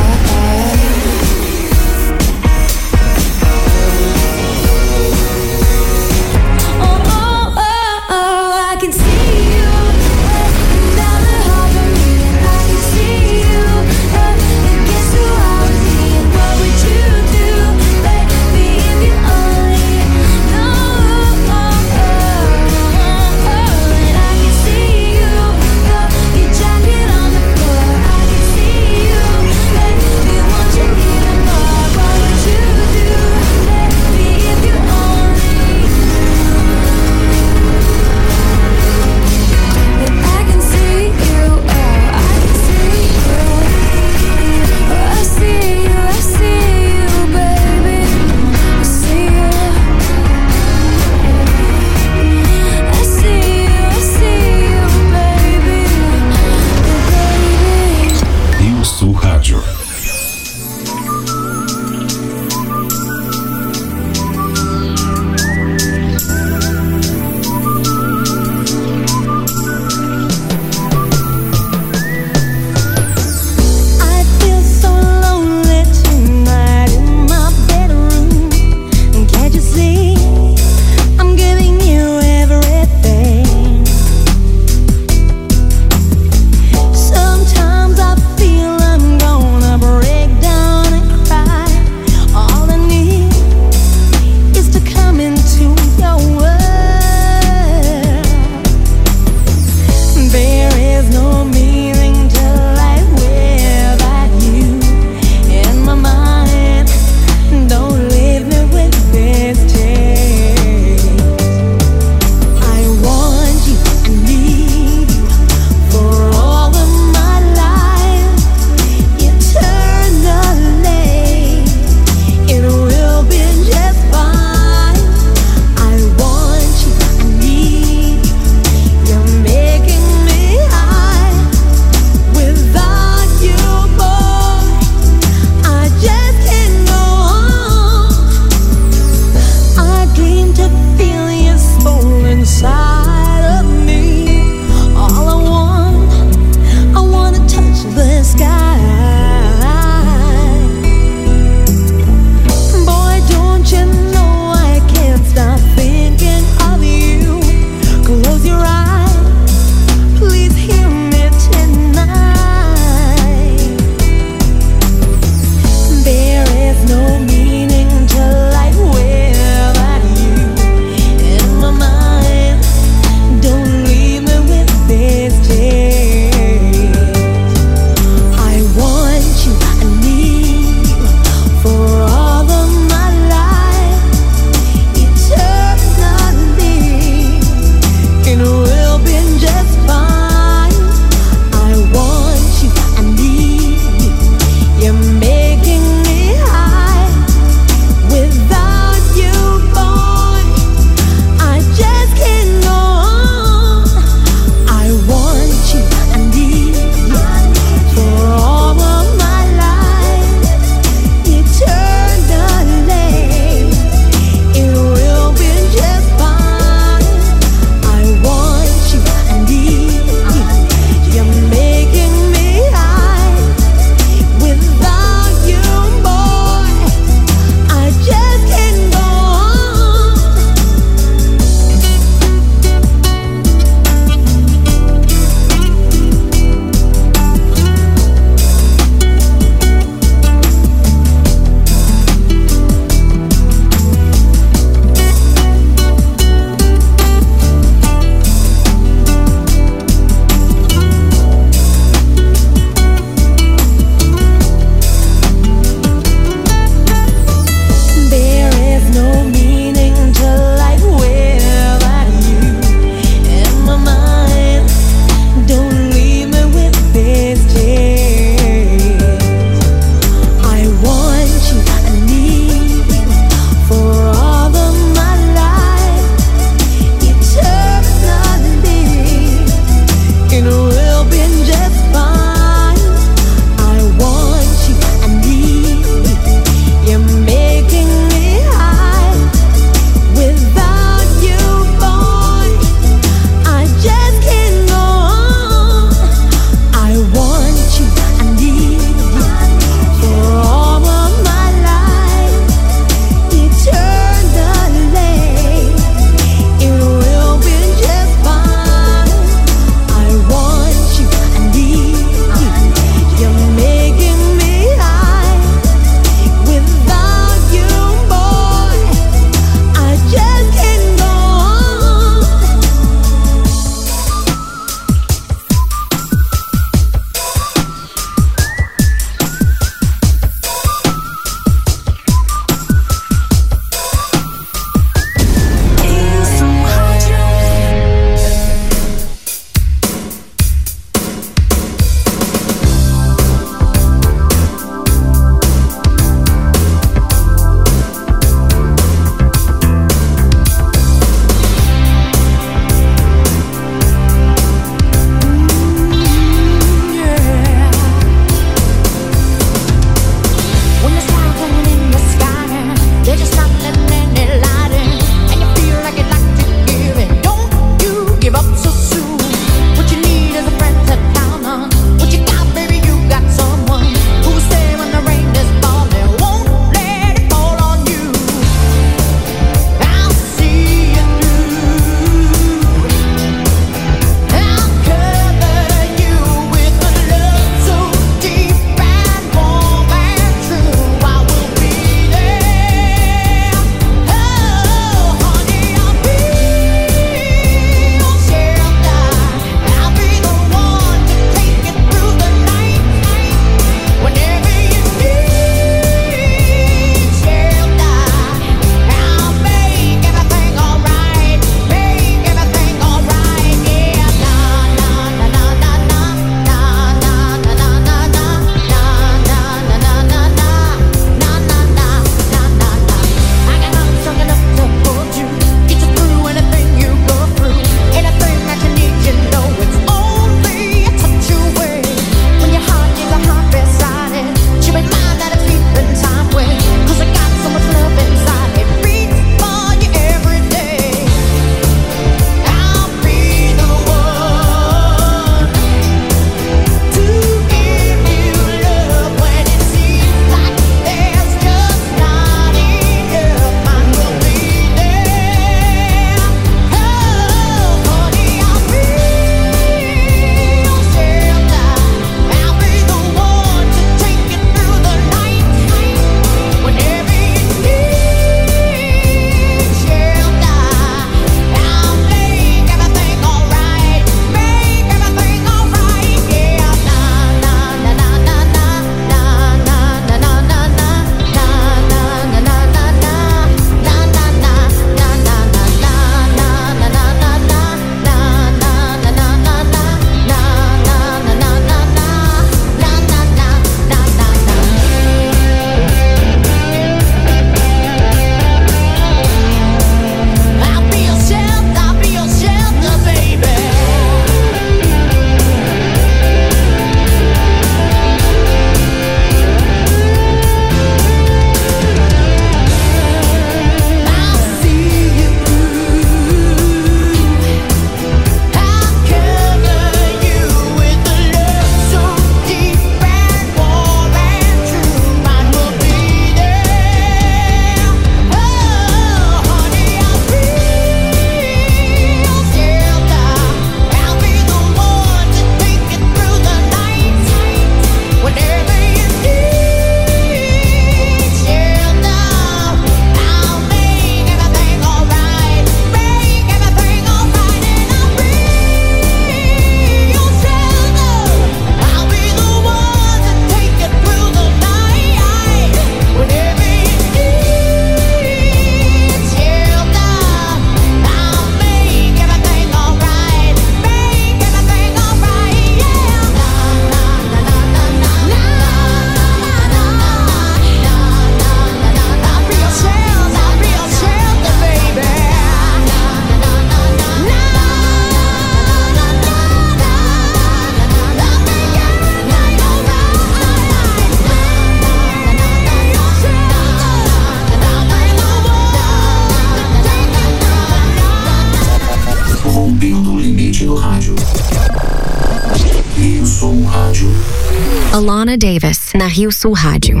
Alana Davis, na Rio Sul Rádio.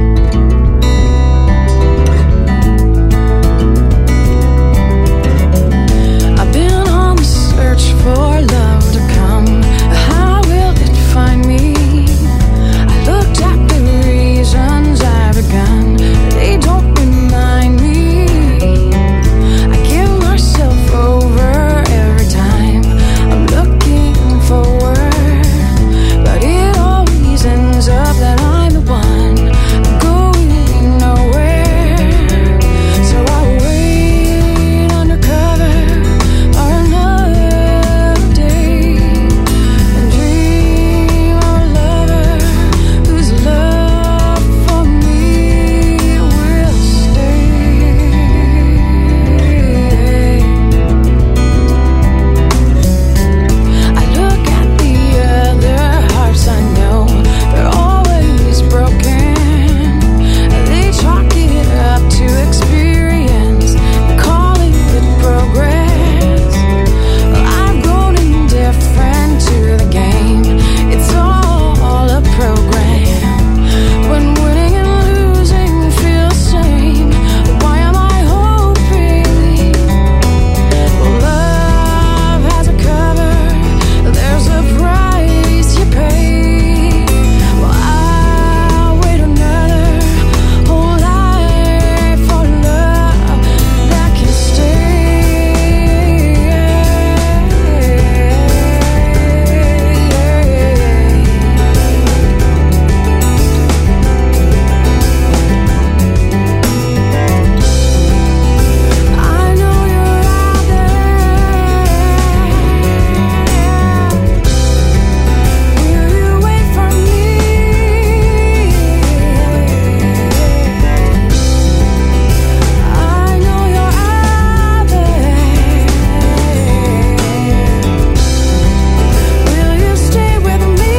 I've been on the search for love to come. How will it find me? I looked at the reasons I begun. They don't remind me. I give myself over every time I'm looking forward, but it always ends up that I'm the one going nowhere. So I wait undercover for another day and dream of a lover whose love for me will stay. I look at the other hearts I know, they're always broken. They chalk it up to experience, calling it progress. Well, I've grown indifferent to the game. It's all a program. When winning and losing feel the same, why am I hoping? Well, love has a cover. There's a price you pay. Well, I'll wait another whole life for love that can I know you're out there. Will you wait for me? I know you're out there. Will you stay with me?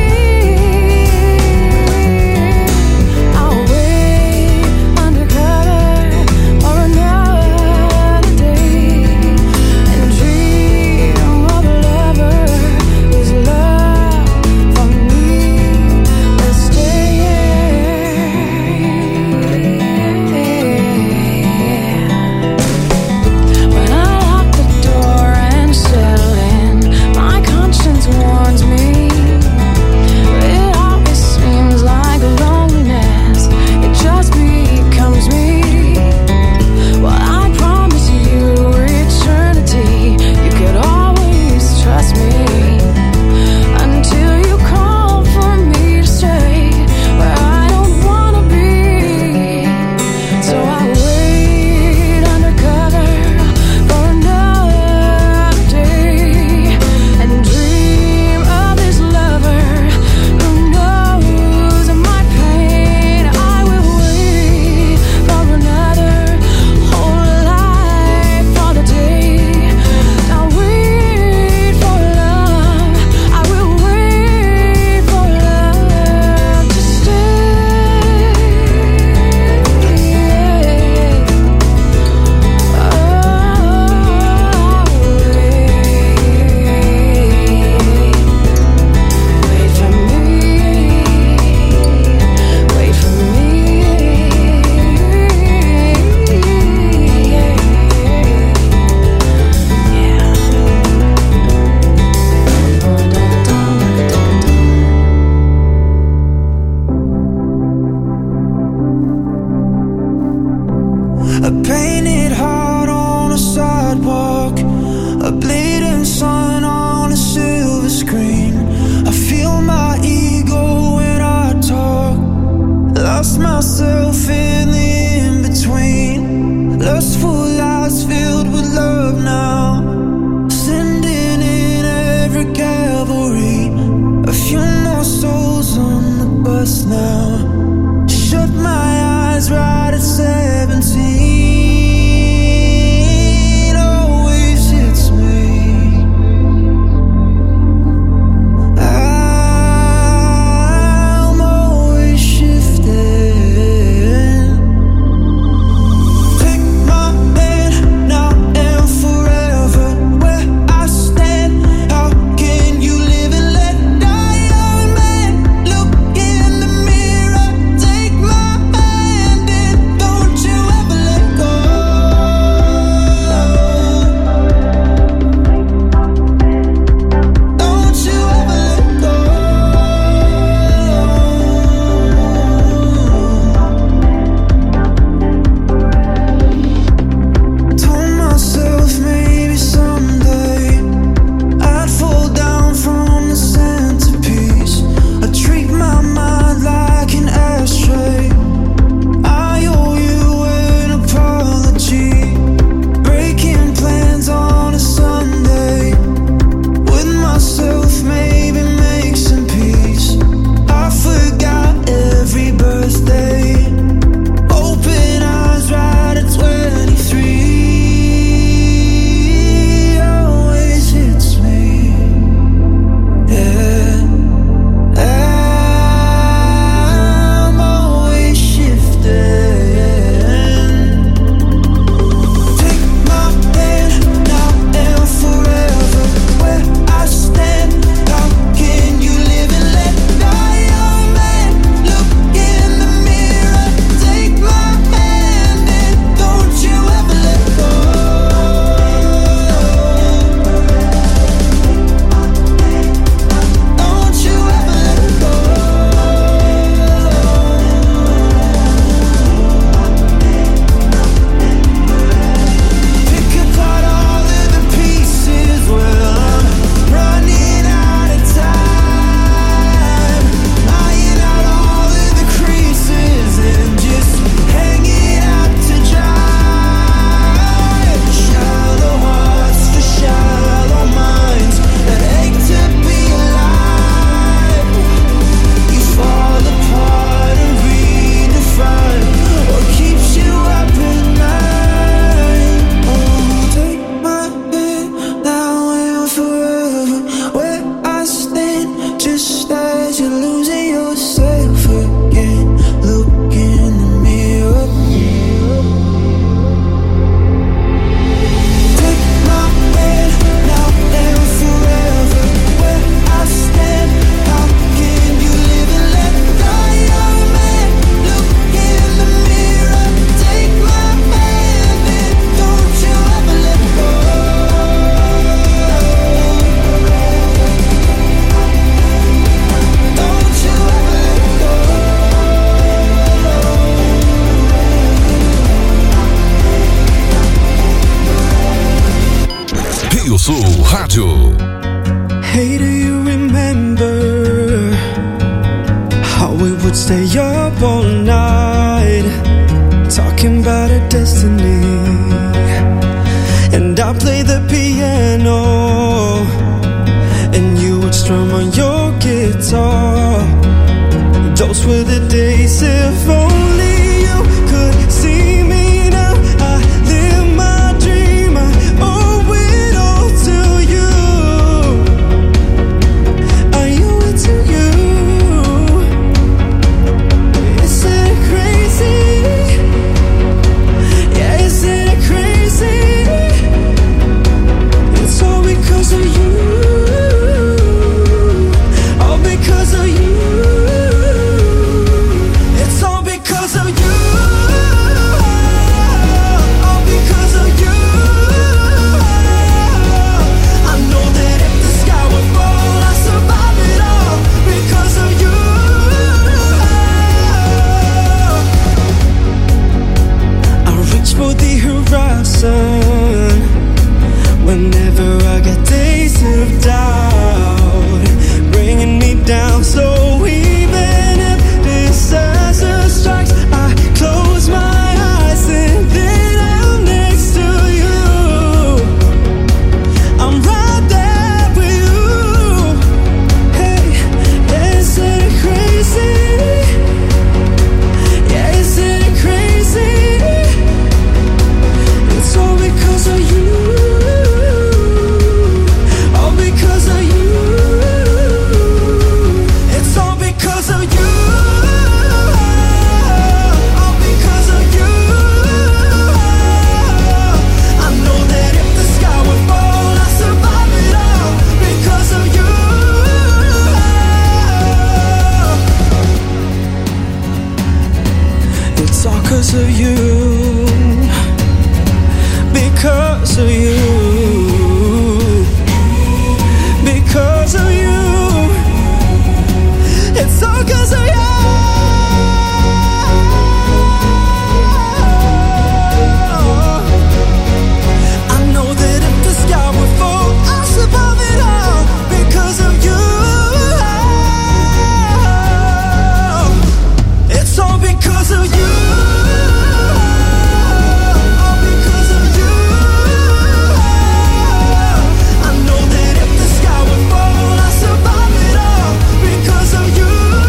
I'll wait undercover for another day and dream of a lover whose love for me will stay. When I lock the door and settle in, my conscience warns me. It always seems like loneliness, it just becomes me. Well, I promise you eternity, you could always trust me until you call for me to stay where I don't wanna be. So I wait undercover for another day and dream of this lover who knows of my pain. I will wait for another whole life for the day. I'll wait for love. I will wait for love to stay. Wait for me. Wait for me. A painted heart on a sidewalk, a bleeding sun on a silver screen. I feel my ego when I talk. Lost myself in the in-between. Lustful lies filled with love now. Sending in every cavalry. A few more souls on the bus now. Shut my eyes right at seventeen. Always hits me. I'm always shifting. Take my hand now and forever. Where I stand, how can you live and let die? Young man, look stay up all night talking about our destiny, and I play the piano and you would strum on your guitar. Those were the days, if only you could see me now. I live my dream, I owe it all to you. I owe it to you. Isn't it crazy? Yeah, isn't it crazy? It's all because of you. All because of you. It's all because of you. All because of you. I know that if the sky would fall, I'd survive it all because of you. I reach for the horizon whenever I get days of doubt, bringing me down. So even if disaster strikes, I close my eyes and then I'm next to you. I'm right there with you. Hey, isn't it crazy? Yeah, isn't it crazy? It's all because of you. All because of you. It's all because of you. All because of you. I know that if the sky would fall, I'd survive it all because of you. It's all 'cause of you. Because of you. Because of you. It's all 'cause of you. I know that if the sky would fall, I'll survive it all because of you. It's all because of you. All because of you. I know that if the sky would fall, I'll survive it all because of you.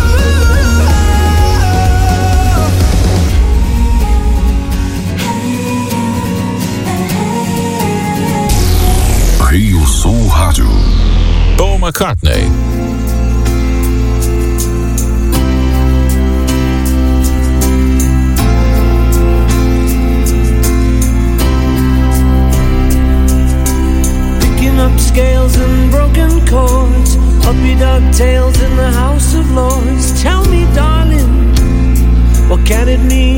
Rio Sul Rádio. Paul McCartney. Picking up scales and broken chords, puppy dog tails in the House of Lords. Tell me, darling, what can it mean?